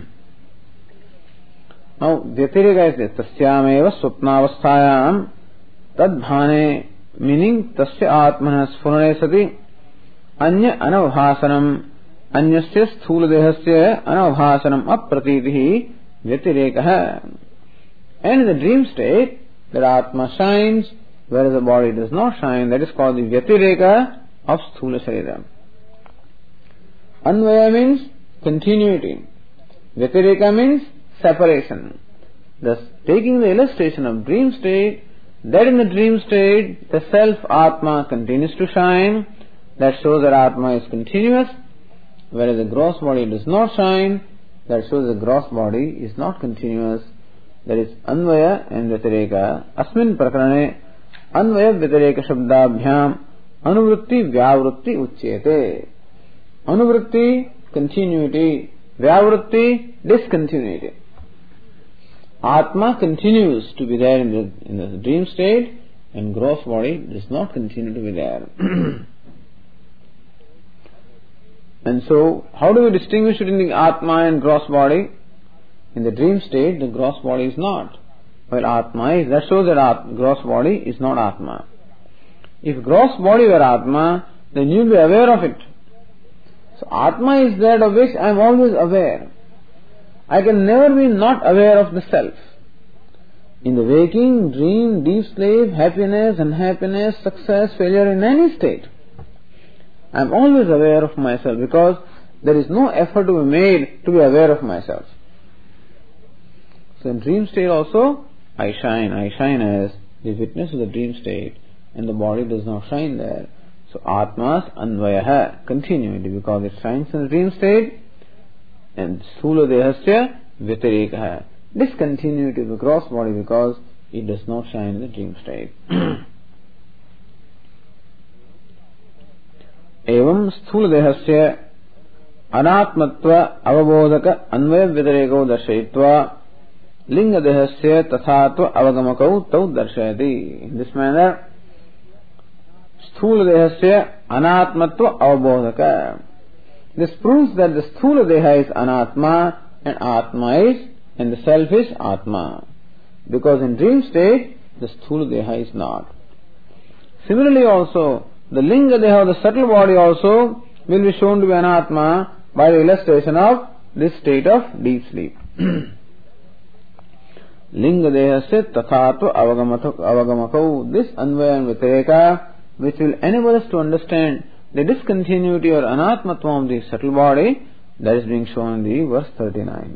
Now, Vyatireka is this. Tasyameva swapnavasthayam tadbhane, meaning tasya atmanah sphurane sati anya anavbhasanam anyasya sthula dehasya anavbhasanam apratitihi vyatirekaha. And in the dream state, that Atma shines, whereas the body does not shine. That is called the Vyatireka of Sthula Sharira. Anvaya means continuity. Vyatireka means separation. Thus, taking the illustration of dream state, that in the dream state, the self Atma continues to shine. That shows that Atma is continuous, whereas the gross body does not shine. That shows the gross body is not continuous. That is Anvaya and Vyatireka. Asmin prakarane Anvaya Vyatireka Shabdabhyam Anuvritti Vyavritti Uchyate. Anuvritti, continuity. Vyavritti, discontinuity. Atma continues to be there in the, in the dream state, and gross body does not continue to be there. And so, how do we distinguish between the Atma and gross body? In the dream state, the gross body is not, while Atma is. That shows that At, gross body is not Atma. If gross body were Atma, then you will be aware of it. So Atma is that of which I am always aware. I can never be not aware of the self. In the waking, dream, deep sleep, happiness, unhappiness, success, failure, in any state, I am always aware of myself because there is no effort to be made to be aware of myself. So in dream state also, I shine. I shine as the witness of the dream state, and the body does not shine there. So Atma's Anvayaha, continuity, because it shines in the dream state, and Sthula Dehasya Vyatirekaha, discontinuity of the gross body because it does not shine in the dream state. Evam Sthula Dehasya Anatmatva Avabodhaka Anvaya Vyatireko Darshayitva Linga Dehasya Tathatva Avagamakau Tau Darshayati. In this manner, Sthula Dehasya Anatmatva Avabodhaka. This proves that the Sthula Deha is Anatma and Atma is, and the self is Atma. Because in dream state, the Sthula Deha is not. Similarly also, the Linga Deha, the subtle body also, will be shown to be Anatma by the illustration of this state of deep sleep. Linga Dehasya Tathatva Avagamakau. This Anvaya and Vyatireka, which will enable us to understand the discontinuity or anatmatva of the subtle body, that is being shown in the verse thirty-nine.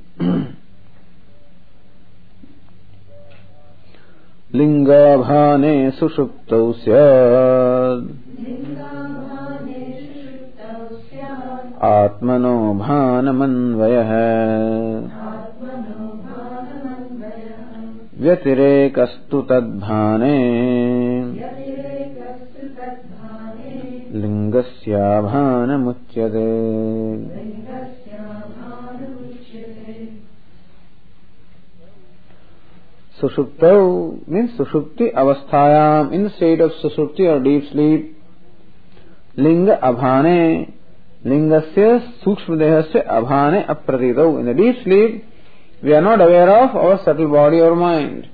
Linga bhane sushuptau syad atmano bhanamanvayah vyatirekastu tadbhane Lingasya bhana muchyate. Sushuptau means Sushupti avasthayam, in the state of Sushupti or deep sleep. Linga abhane, Lingasya sukshma dehasya abhane apratitau. In the deep sleep, we are not aware of our subtle body or mind.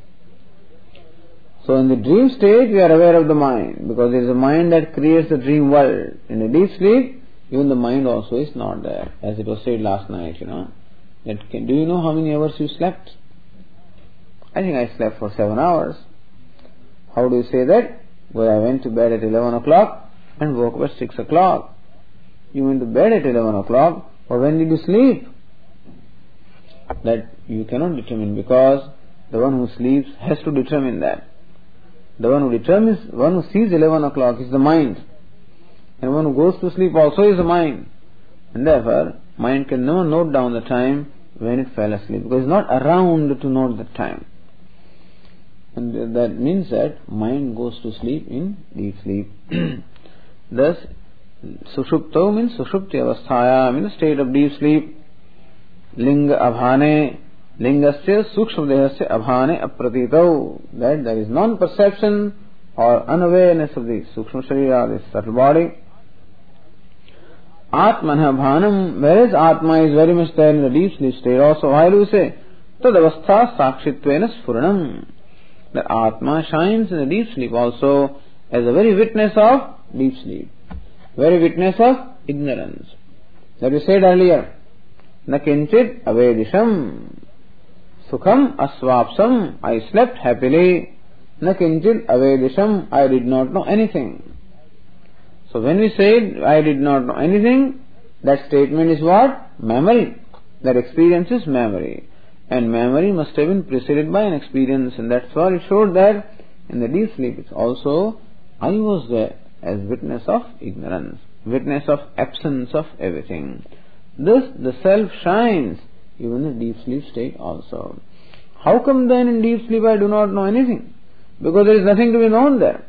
So in the dream state, we are aware of the mind, because it is the mind that creates the dream world. In the deep sleep, even the mind also is not there, as it was said last night, you know. That can, do you know how many hours you slept? I think I slept for seven hours. How do you say that? Well, I went to bed at eleven o'clock and woke up at six o'clock. You went to bed at eleven o'clock, or when did you sleep? That you cannot determine, because the one who sleeps has to determine that. The one who determines, one who sees eleven o'clock is the mind. And one who goes to sleep also is the mind. And therefore, mind can never note down the time when it fell asleep, because it's not around to note the time. And that means that mind goes to sleep in deep sleep. Thus, Sushupto means Sushupti avasthaya, in the state of deep sleep. Linga abhane, Lingasya sukshma dehasya abhane apratitau, that there is non-perception or unawareness of the sukshma sharira, this subtle body. Atmanha bhanam, whereas Atma is very much there in the deep sleep state also. Why do you say? Tadavastha sakshitvena sfuranam. The Atma shines in the deep sleep also as a very witness of deep sleep, very witness of ignorance. That we said earlier. Na kinchit avedisham. Sukham asvapsam, I slept happily. Na kinchit avedisham, I did not know anything. So when we say I did not know anything, that statement is what? Memory. That experience is memory. And memory must have been preceded by an experience, and that's why it showed that in the deep sleep it's also, I was there as witness of ignorance, witness of absence of everything. Thus the self shines even in the deep sleep state also. How come then in deep sleep I do not know anything? Because there is nothing to be known there.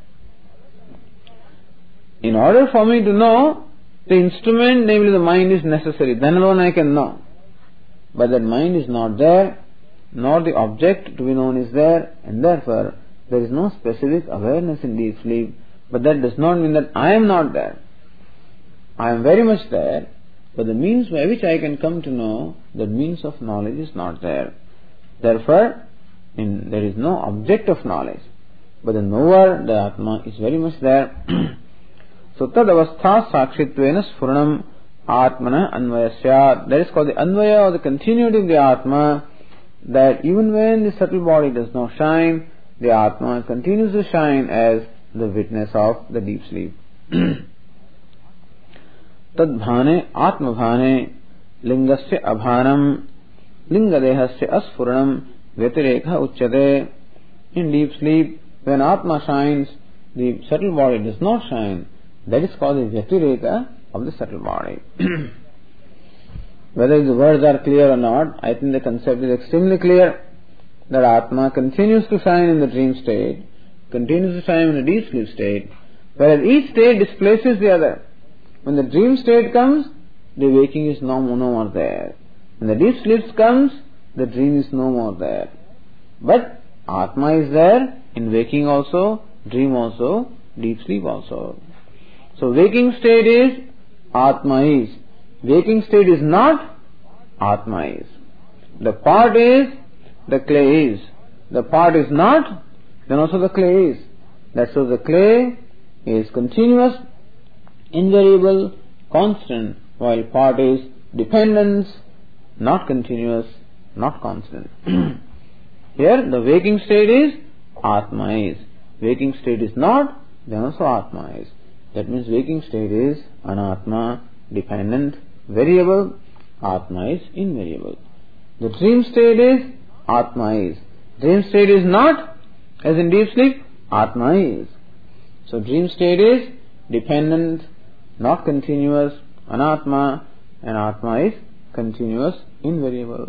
In order for me to know, the instrument, namely the mind, is necessary. Then alone I can know. But that mind is not there, nor the object to be known is there, and therefore there is no specific awareness in deep sleep. But that does not mean that I am not there. I am very much there, but the means by which I can come to know, that means of knowledge is not there. Therefore, in, there is no object of knowledge. But the knower, the Atma, is very much there. So tad avastha sakshitvena sfuranam atmana anvayasya. That is called the anvaya, or the continuity of the atma, that even when the subtle body does not shine, the atma continues to shine as the witness of the deep sleep. Tad bhane atma bhane lingasya abhanam lingadehasya asfuranam vyatirekha uchyate. In deep sleep, when atma shines, the subtle body does not shine. That is called the vyatireka of the subtle body. Whether the words are clear or not, I think the concept is extremely clear, that Atma continues to shine in the dream state, continues to shine in the deep sleep state, whereas each state displaces the other. When the dream state comes, the waking is no, no more there. When the deep sleep comes, the dream is no more there. But Atma is there in waking also, dream also, deep sleep also. So waking state is, Atma is. Waking state is not, Atma is. The part is, the clay is. The part is not, then also the clay is. That's so the clay is continuous, invariable, constant, while part is dependence, not continuous, not constant. Here the waking state is, Atma is. Waking state is not, then also Atma is. That means waking state is Anatma, dependent, variable, Atma is invariable. The dream state is, Atma is. Dream state is not, as in deep sleep, Atma is. So dream state is dependent, not continuous, Anatma, and Atma is continuous, invariable.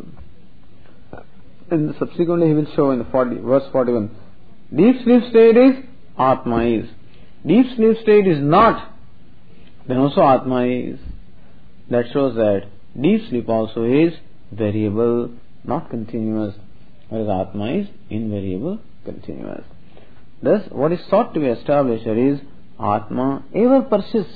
And subsequently he will show in the forty, verse forty-one. Deep sleep state is, Atma is. Deep sleep state is not, then also Atma is. That shows that deep sleep also is variable, not continuous, whereas Atma is invariable, continuous. Thus, what is sought to be established here is Atma ever persists.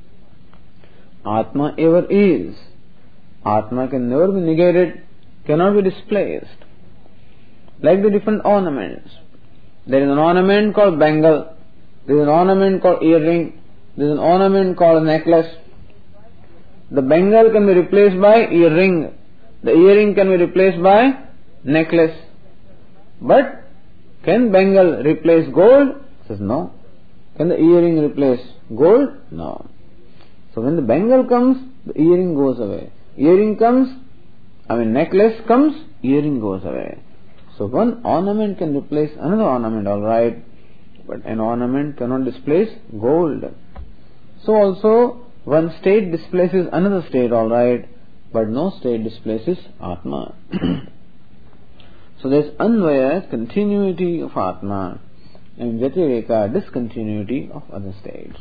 Atma ever is. Atma can never be negated, cannot be displaced. Like the different ornaments. There is an ornament called bangle. There is an ornament called earring. There is an ornament called necklace. The bangle can be replaced by earring. The earring can be replaced by necklace. But can bangle replace gold? Says no. Can the earring replace gold? No. So when the bangle comes, the earring goes away. Earring comes, I mean necklace comes, earring goes away. So one ornament can replace another ornament, alright, but an ornament cannot displace gold. So also one state displaces another state, alright, but no state displaces Atma. So there is Anvaya, continuity of Atma, and Vyatireka, discontinuity of other states.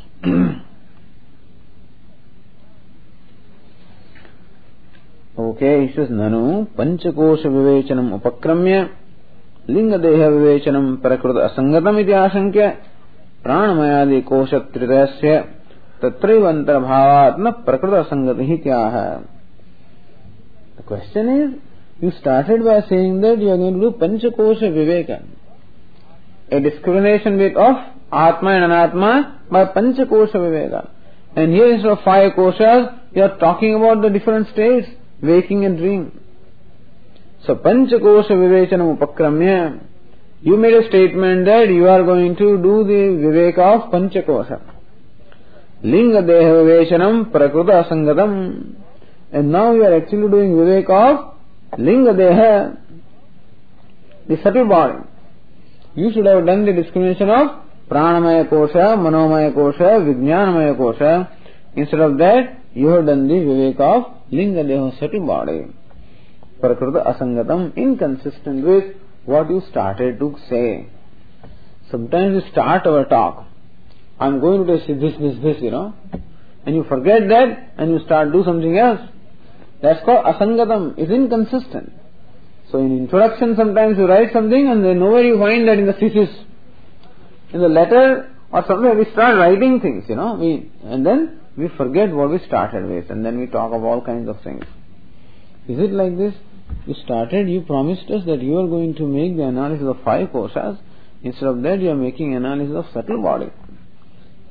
Okay, he says, Nanu, Panchakosha Vivechanam Upakramya, Linga Deha Vivechanam Prakruta Asangatam iti ashankya, Pranamayadi Kosha Tritasya, Tatrivantara Bhavatna Prakruta Asangati Hityaha. The question is, you started by saying that you are going to do Panchakosha Viveka, a discrimination bit of Atma and Anatma by Panchakosha Viveka. And here instead of five koshas, you are talking about the different states, waking and dream. So Panchakosha Vivechanam Upakramya, you made a statement that you are going to do the Viveka of Panchakosha. Linga Deha Vivechanam Prakruta Asangatam. And now you are actually doing Viveka of Linga Deha, the subtle body. You should have done the discrimination of Pranamaya Kosha, Manomaya Kosha, Vijnanamaya Kosha. Instead of that, you have done the Viveka of Linga Deha, subtle body. Prakruta Asangatam, inconsistent with what you started to say. Sometimes we start our talk, I am going to say this, this, this, you know, and you forget that and you start do something else. That's called Asangatam, it's inconsistent. So in introduction sometimes you write something and then nowhere you find that in the thesis, in the letter or somewhere we start writing things, you know, we and then we forget what we started with and then we talk of all kinds of things. Is it like this? You started, you promised us that you are going to make the analysis of five koshas. Instead of that, you are making analysis of subtle body.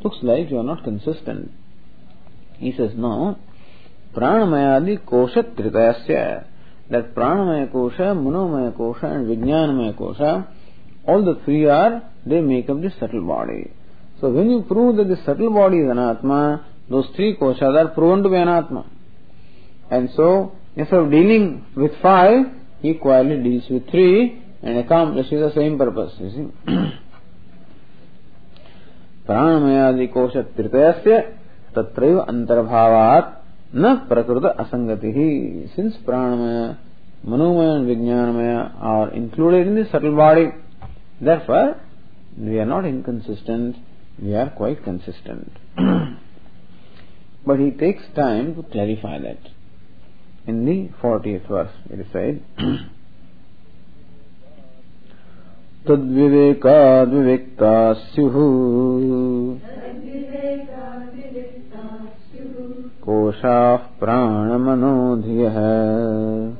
looks like you are not consistent. He says, no, Pranamayadi Kosha Tritayasya, that Pranamaya Kosha, Manomaya Kosha and Vijnanamaya Kosha, all the three are, they make up the subtle body. So when you prove that the subtle body is Anatma, those three koshas are proven to be Anatma. And so, instead of dealing with five, he quietly deals with three and accomplishes the same purpose. You see. Pranamayadi Kosha Tritayasya Tatraiva Antarbhavat Na Prakruta Asangatihi. Since Pranamaya, Manomaya and Vijnanamaya are included in the subtle body, therefore, we are not inconsistent, we are quite consistent. But he takes time to clarify that. In the fortieth verse, it is said, Tadvivekad vivikta syuhu Koshah pranamanodhyah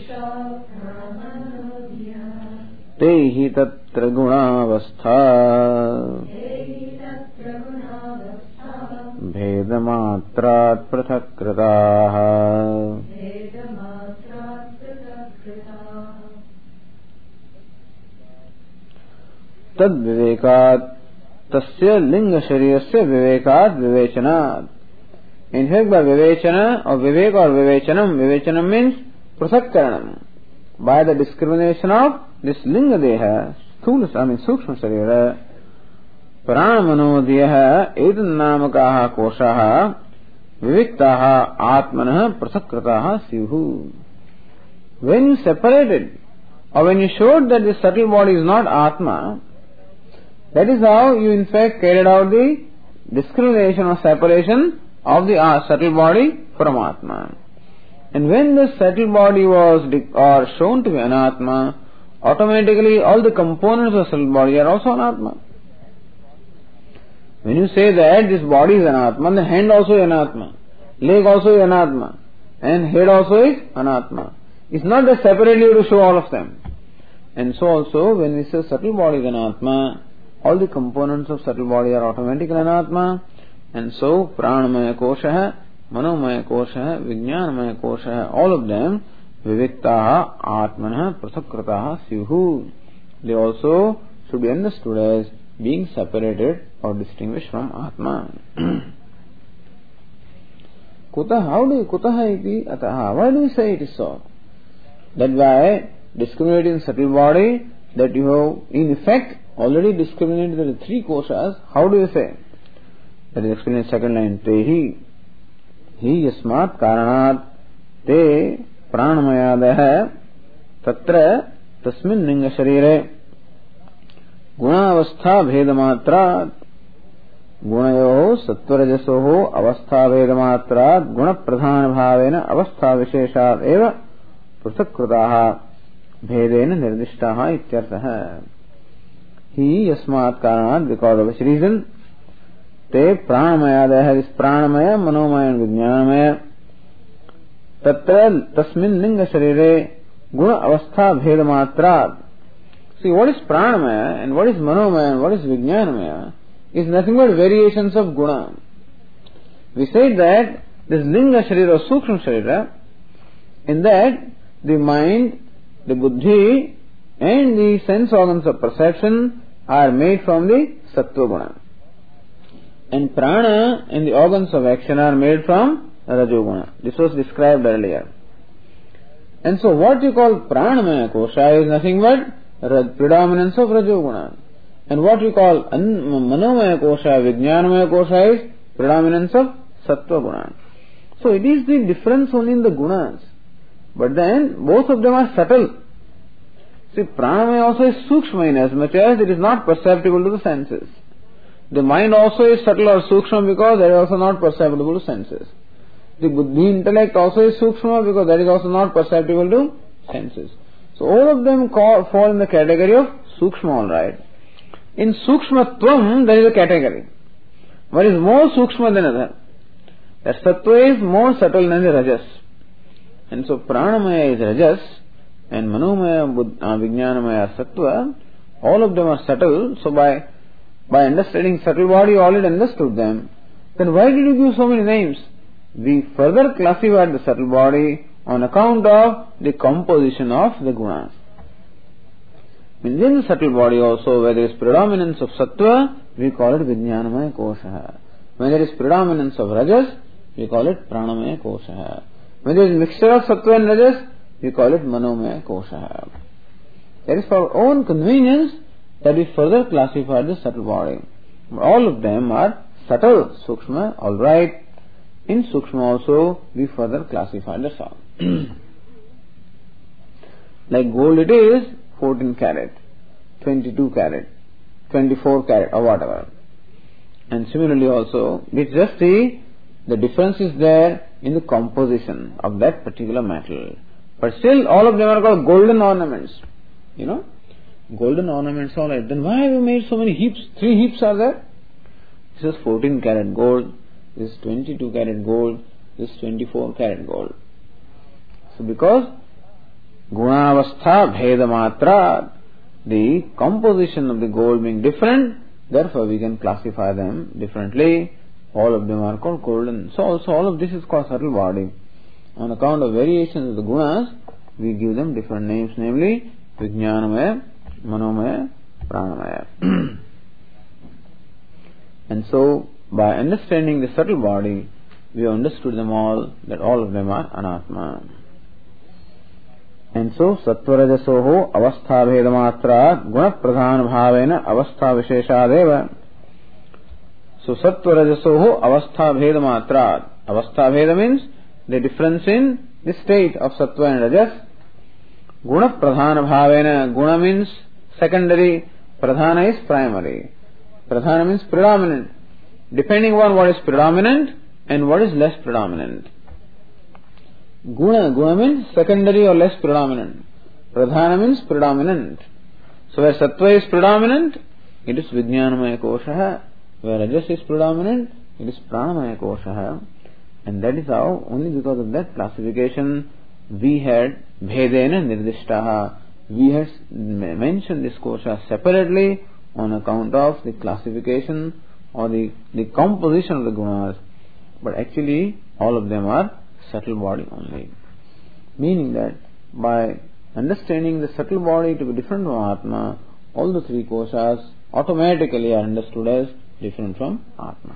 Tehi tatra gunavastha Bhedamatrat prathakkritaha. Tad vivekat tasya linga sharirasya vivekat vivechanat. In fact, by vivechana or vivek or vivechanam, vivechanam means prathakkaranam. By the discrimination of this linga deha, sthula, I mean sukshma sharira, Pranamanodhyah etannamakaha koshaha viviktaha atmanah prasakrataha syuhu. When you separated or when you showed that the subtle body is not Atma, that is how you in fact carried out the discrimination or separation of the uh, subtle body from Atma. And when the subtle body was or shown to be Anatma, automatically all the components of the subtle body are also Anatma. When you say that this body is Anatma, the hand also is Anatma, leg also is Anatma, and head also is Anatma. It's not that separately to show all of them. And so also, when we say subtle body is Anatma, all the components of subtle body are automatically Anatma. And so, Pranamaya Kosha, Manomaya Kosha, Vijnanamaya Kosha, all of them, Viviktaha, Atmanaha, Prasakrataha, Syuhu. They also should be understood as being separated or distinguished from Atma. Kuta, how do you, Kutaha iti ataha? Why do you say it is so? That by discriminating subtle body, that you have in effect already discriminated the three koshas, how do you say? That is explained in the second line. Tehi, hi yasmat karanat te pranamayadaha tatra tasmin linga sharire गुणावस्था भेदमात्रात् गुणयोः सत्वरजसोः अवस्था भेदमात्रात् गुण प्रधान भावेन अवस्था विशेषात् एव पृथक्कृताः भेदेन निर्दिष्टाः इत्यर्थः. हि यस्मात् कारणात्, because of which reason, ते प्राणमयादयः, this प्राणमय, Manomay and विज्ञानमय, तत्र तस्मिन् लिंग शरीरे गुण अवस्था भेदमात्रात्. See, what is Pranamaya and what is Manomaya and what is Vijnanamaya is nothing but variations of Guna. We said that this Linga Sharira or Sukshma Sharira, in that the mind, the Buddhi and the sense organs of perception are made from the Sattva Guna. And Prana and the organs of action are made from Rajoguna. This was described earlier. And so what you call Pranamaya Kosha is nothing but predominance of Rajoguna. And what we call Manomaya Kosha, Vijnanamaya Kosha is predominance of Sattva Guna. So it is the difference only in the Gunas. But then both of them are subtle. See, Pranamaya also is Sukshma in as much as it is not perceptible to the senses. The mind also is subtle or Sukshma because that is also not perceptible to senses. The Buddhi intellect also is Sukshma because that is also not perceptible to senses. So all of them call, fall in the category of Sukshma, alright. In Sukshmatvam, there is a category. One is more Sukshma than other. That Sattva is more subtle than the Rajas. And so Pranamaya is Rajas, and Manomaya, Vijnanamaya are Sattva. All of them are subtle. So by, by understanding subtle body you already understood them, then why did you give so many names? We further classified the subtle body on account of the composition of the gunas. In the subtle body also, where there is predominance of sattva, we call it Vijnanamaya Kosha. When there is predominance of rajas, we call it Pranamaya Kosha. When there is mixture of sattva and rajas, we call it Manomaya Kosha. That is for our own convenience that we further classify the subtle body. All of them are subtle, Sukshma, alright. In Sukshma also, we further classify the soul. Like gold it is, fourteen carat, twenty-two carat, twenty-four carat or whatever. And similarly also, we just see the difference is there in the composition of that particular metal. But still all of them are called golden ornaments. You know, golden ornaments all right. Then why have you made so many heaps? Three heaps are there. This is fourteen carat gold, this is twenty-two carat gold, this is twenty-four carat gold. So because Gunavastha Bhedamatra, the composition of the gold being different, therefore we can classify them differently. All of them are called golden. So also all of this is called subtle body. On account of variations of the gunas, we give them different names, namely Vijnanamaya, Manomaya, Pranamaya. And so by understanding the subtle body, we understood them all, that all of them are Anatma. And so Sattva-rajasoho avastha bhedamatra guna pradhana bhavena avastha visheshadeva. So Sattva-rajasoho avastha bhedamatra. Avastha bheda means the difference in the state of Sattva and Rajas. Guna pradhana bhavena. Guna means secondary, pradhana is primary. Pradhana means predominant. Depending on what is predominant and what is less predominant. Guna, Guna means secondary or less predominant. Pradhana means predominant. So where Sattva is predominant, it is Vijnanamaya Kosha. Where Rajas is predominant, it is Pranamaya Kosha. And that is how, only because of that classification, we had Bhedena Nirdishtaha. We had mentioned this Kosha separately on account of the classification or the, the composition of the gunas. But actually, all of them are subtle body only. Meaning that by understanding the subtle body to be different from Atma, all the three koshas automatically are understood as different from Atma.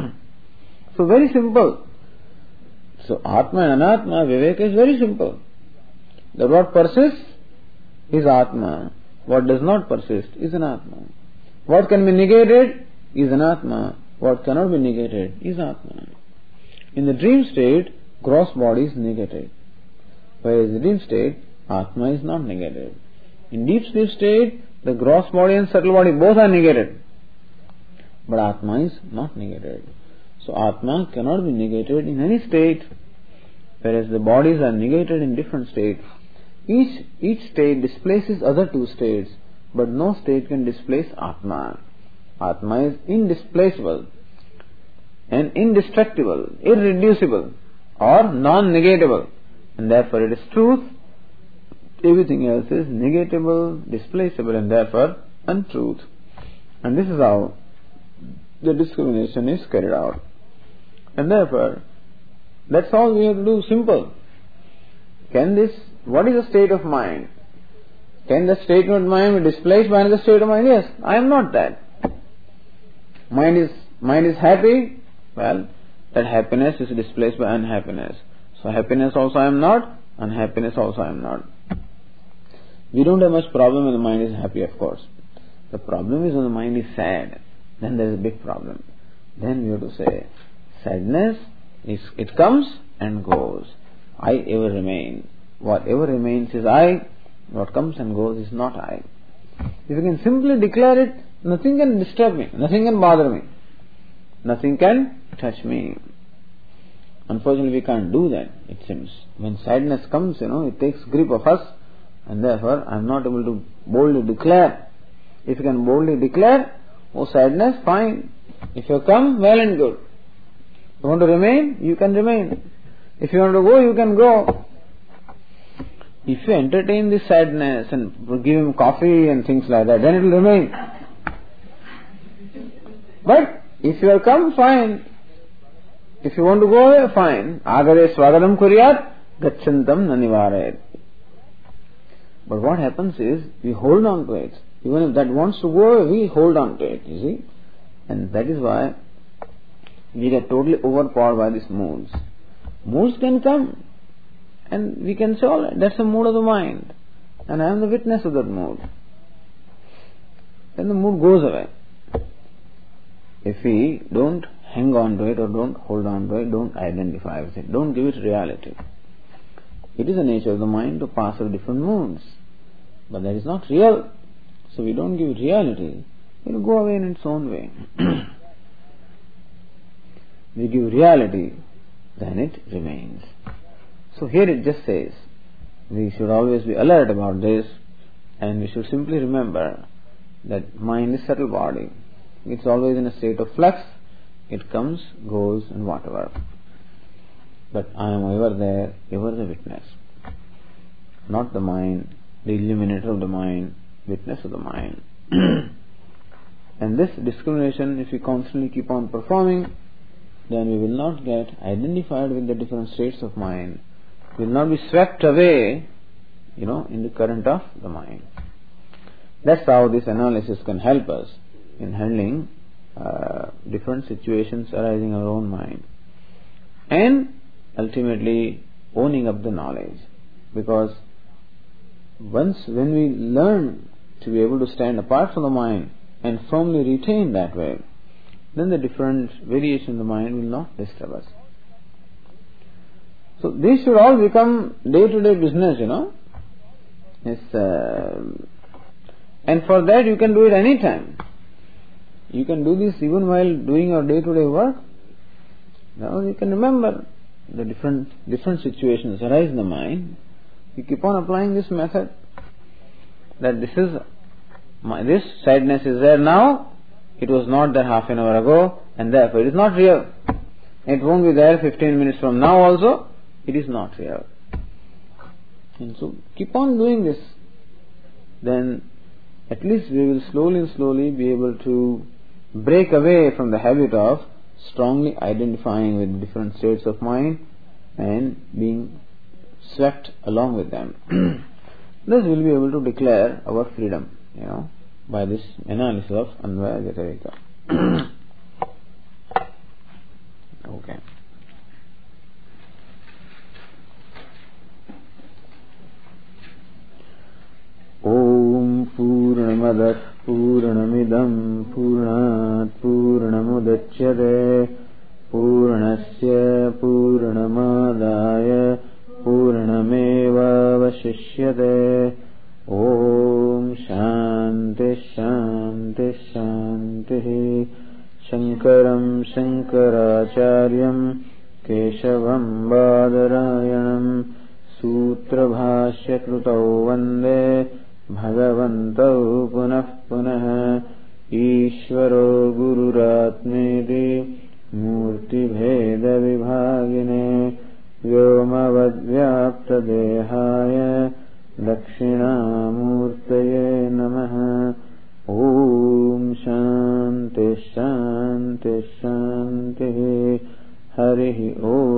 So very simple. So Atma and Anatma, Viveka is very simple. That what persists is Atma. What does not persist is Anatma. What can be negated is Anatma. What cannot be negated is Atma. In the dream state, gross body is negated. Whereas in the dream state, Atma is not negated. In deep sleep state, the gross body and subtle body both are negated. But Atma is not negated. So Atma cannot be negated in any state. Whereas the bodies are negated in different states. Each, each state displaces other two states. But no state can displace Atma. Atma is indisplaceable and indestructible, irreducible or non-negatable. And therefore it is truth. Everything else is negatable, displaceable and therefore untruth. And this is how the discrimination is carried out. And therefore, that's all we have to do, simple. Can this, what is the state of mind? Can the state of mind be displaced by another state of mind? Yes, I am not that. Mind is, mind is happy, well, that happiness is displaced by unhappiness. So happiness also I am not, unhappiness also I am not. We don't have much problem when the mind is happy, of course. The problem is when the mind is sad. Then there is a big problem. Then we have to say, sadness is, it comes and goes. I ever remain. Whatever remains is I. What comes and goes is not I. If you can simply declare it, nothing can disturb me, nothing can bother me, nothing can touch me. Unfortunately, we can't do that, it seems. When sadness comes, you know, it takes grip of us, and therefore I am not able to boldly declare. If you can boldly declare, oh sadness, fine. If you come, well and good. If you want to remain, you can remain. If you want to go, you can go. If you entertain this sadness and give him coffee and things like that, then it will remain. But if you are come, fine. If you want to go away, fine. Agare swagadam kuryat, gachantam nanivarayat. But what happens is, we hold on to it. Even if that wants to go away, we hold on to it, you see. And that is why we get totally overpowered by these moods. Moods can come, and we can say, all right, that's a mood of the mind, and I am the witness of that mood. Then the mood goes away. If we don't hang on to it or don't hold on to it, don't identify with it, don't give it reality. It is the nature of the mind to pass through different moods, but that is not real. So we don't give it reality. It will go away in its own way. We give reality, then it remains. So here it just says, we should always be alert about this, and we should simply remember that mind is subtle body. It's always in a state of flux. It comes, goes, and whatever. But I am ever there, ever the witness. Not the mind, the illuminator of the mind, witness of the mind. And this discrimination, if we constantly keep on performing, then we will not get identified with the different states of mind. We will not be swept away, you know, in the current of the mind. That's how this analysis can help us in handling uh, different situations arising in our own mind. And ultimately owning up the knowledge. Because once when we learn to be able to stand apart from the mind and firmly retain that way, then the different variation of the mind will not disturb us. So these should all become day-to-day business, you know. It's, uh, and for that you can do it anytime. You can do this even while doing your day-to-day work. Now you can remember the different different situations arise in the mind. You keep on applying this method. That this is my, this sadness is there now. It was not there half an hour ago, and therefore it is not real. It won't be there fifteen minutes from now also. It is not real. And so keep on doing this. Then at least we will slowly and slowly be able to break away from the habit of strongly identifying with different states of mind and being swept along with them. Thus we will be able to declare our freedom, you know, by this analysis of Anvaya Vyatireka. Okay. Om Purnamadah Purnamidam Purnat Purnamudachyate Purnasya Purnamadaya Purnameva Vashishyate. Om Shanti Shanti Shanti. Shankaram Shankaracharyam Keshavam Badarayanam Sutra Bhashya Krutau Vande Bhagavantau Punah Punah. Ishvaro Gururatmeti Murti Bheda Vibhagine Vyomavad Vyapta Dehaya Dakshinamurtaye Namaha. Om Shanti Shanti Shanti. Harihi Om.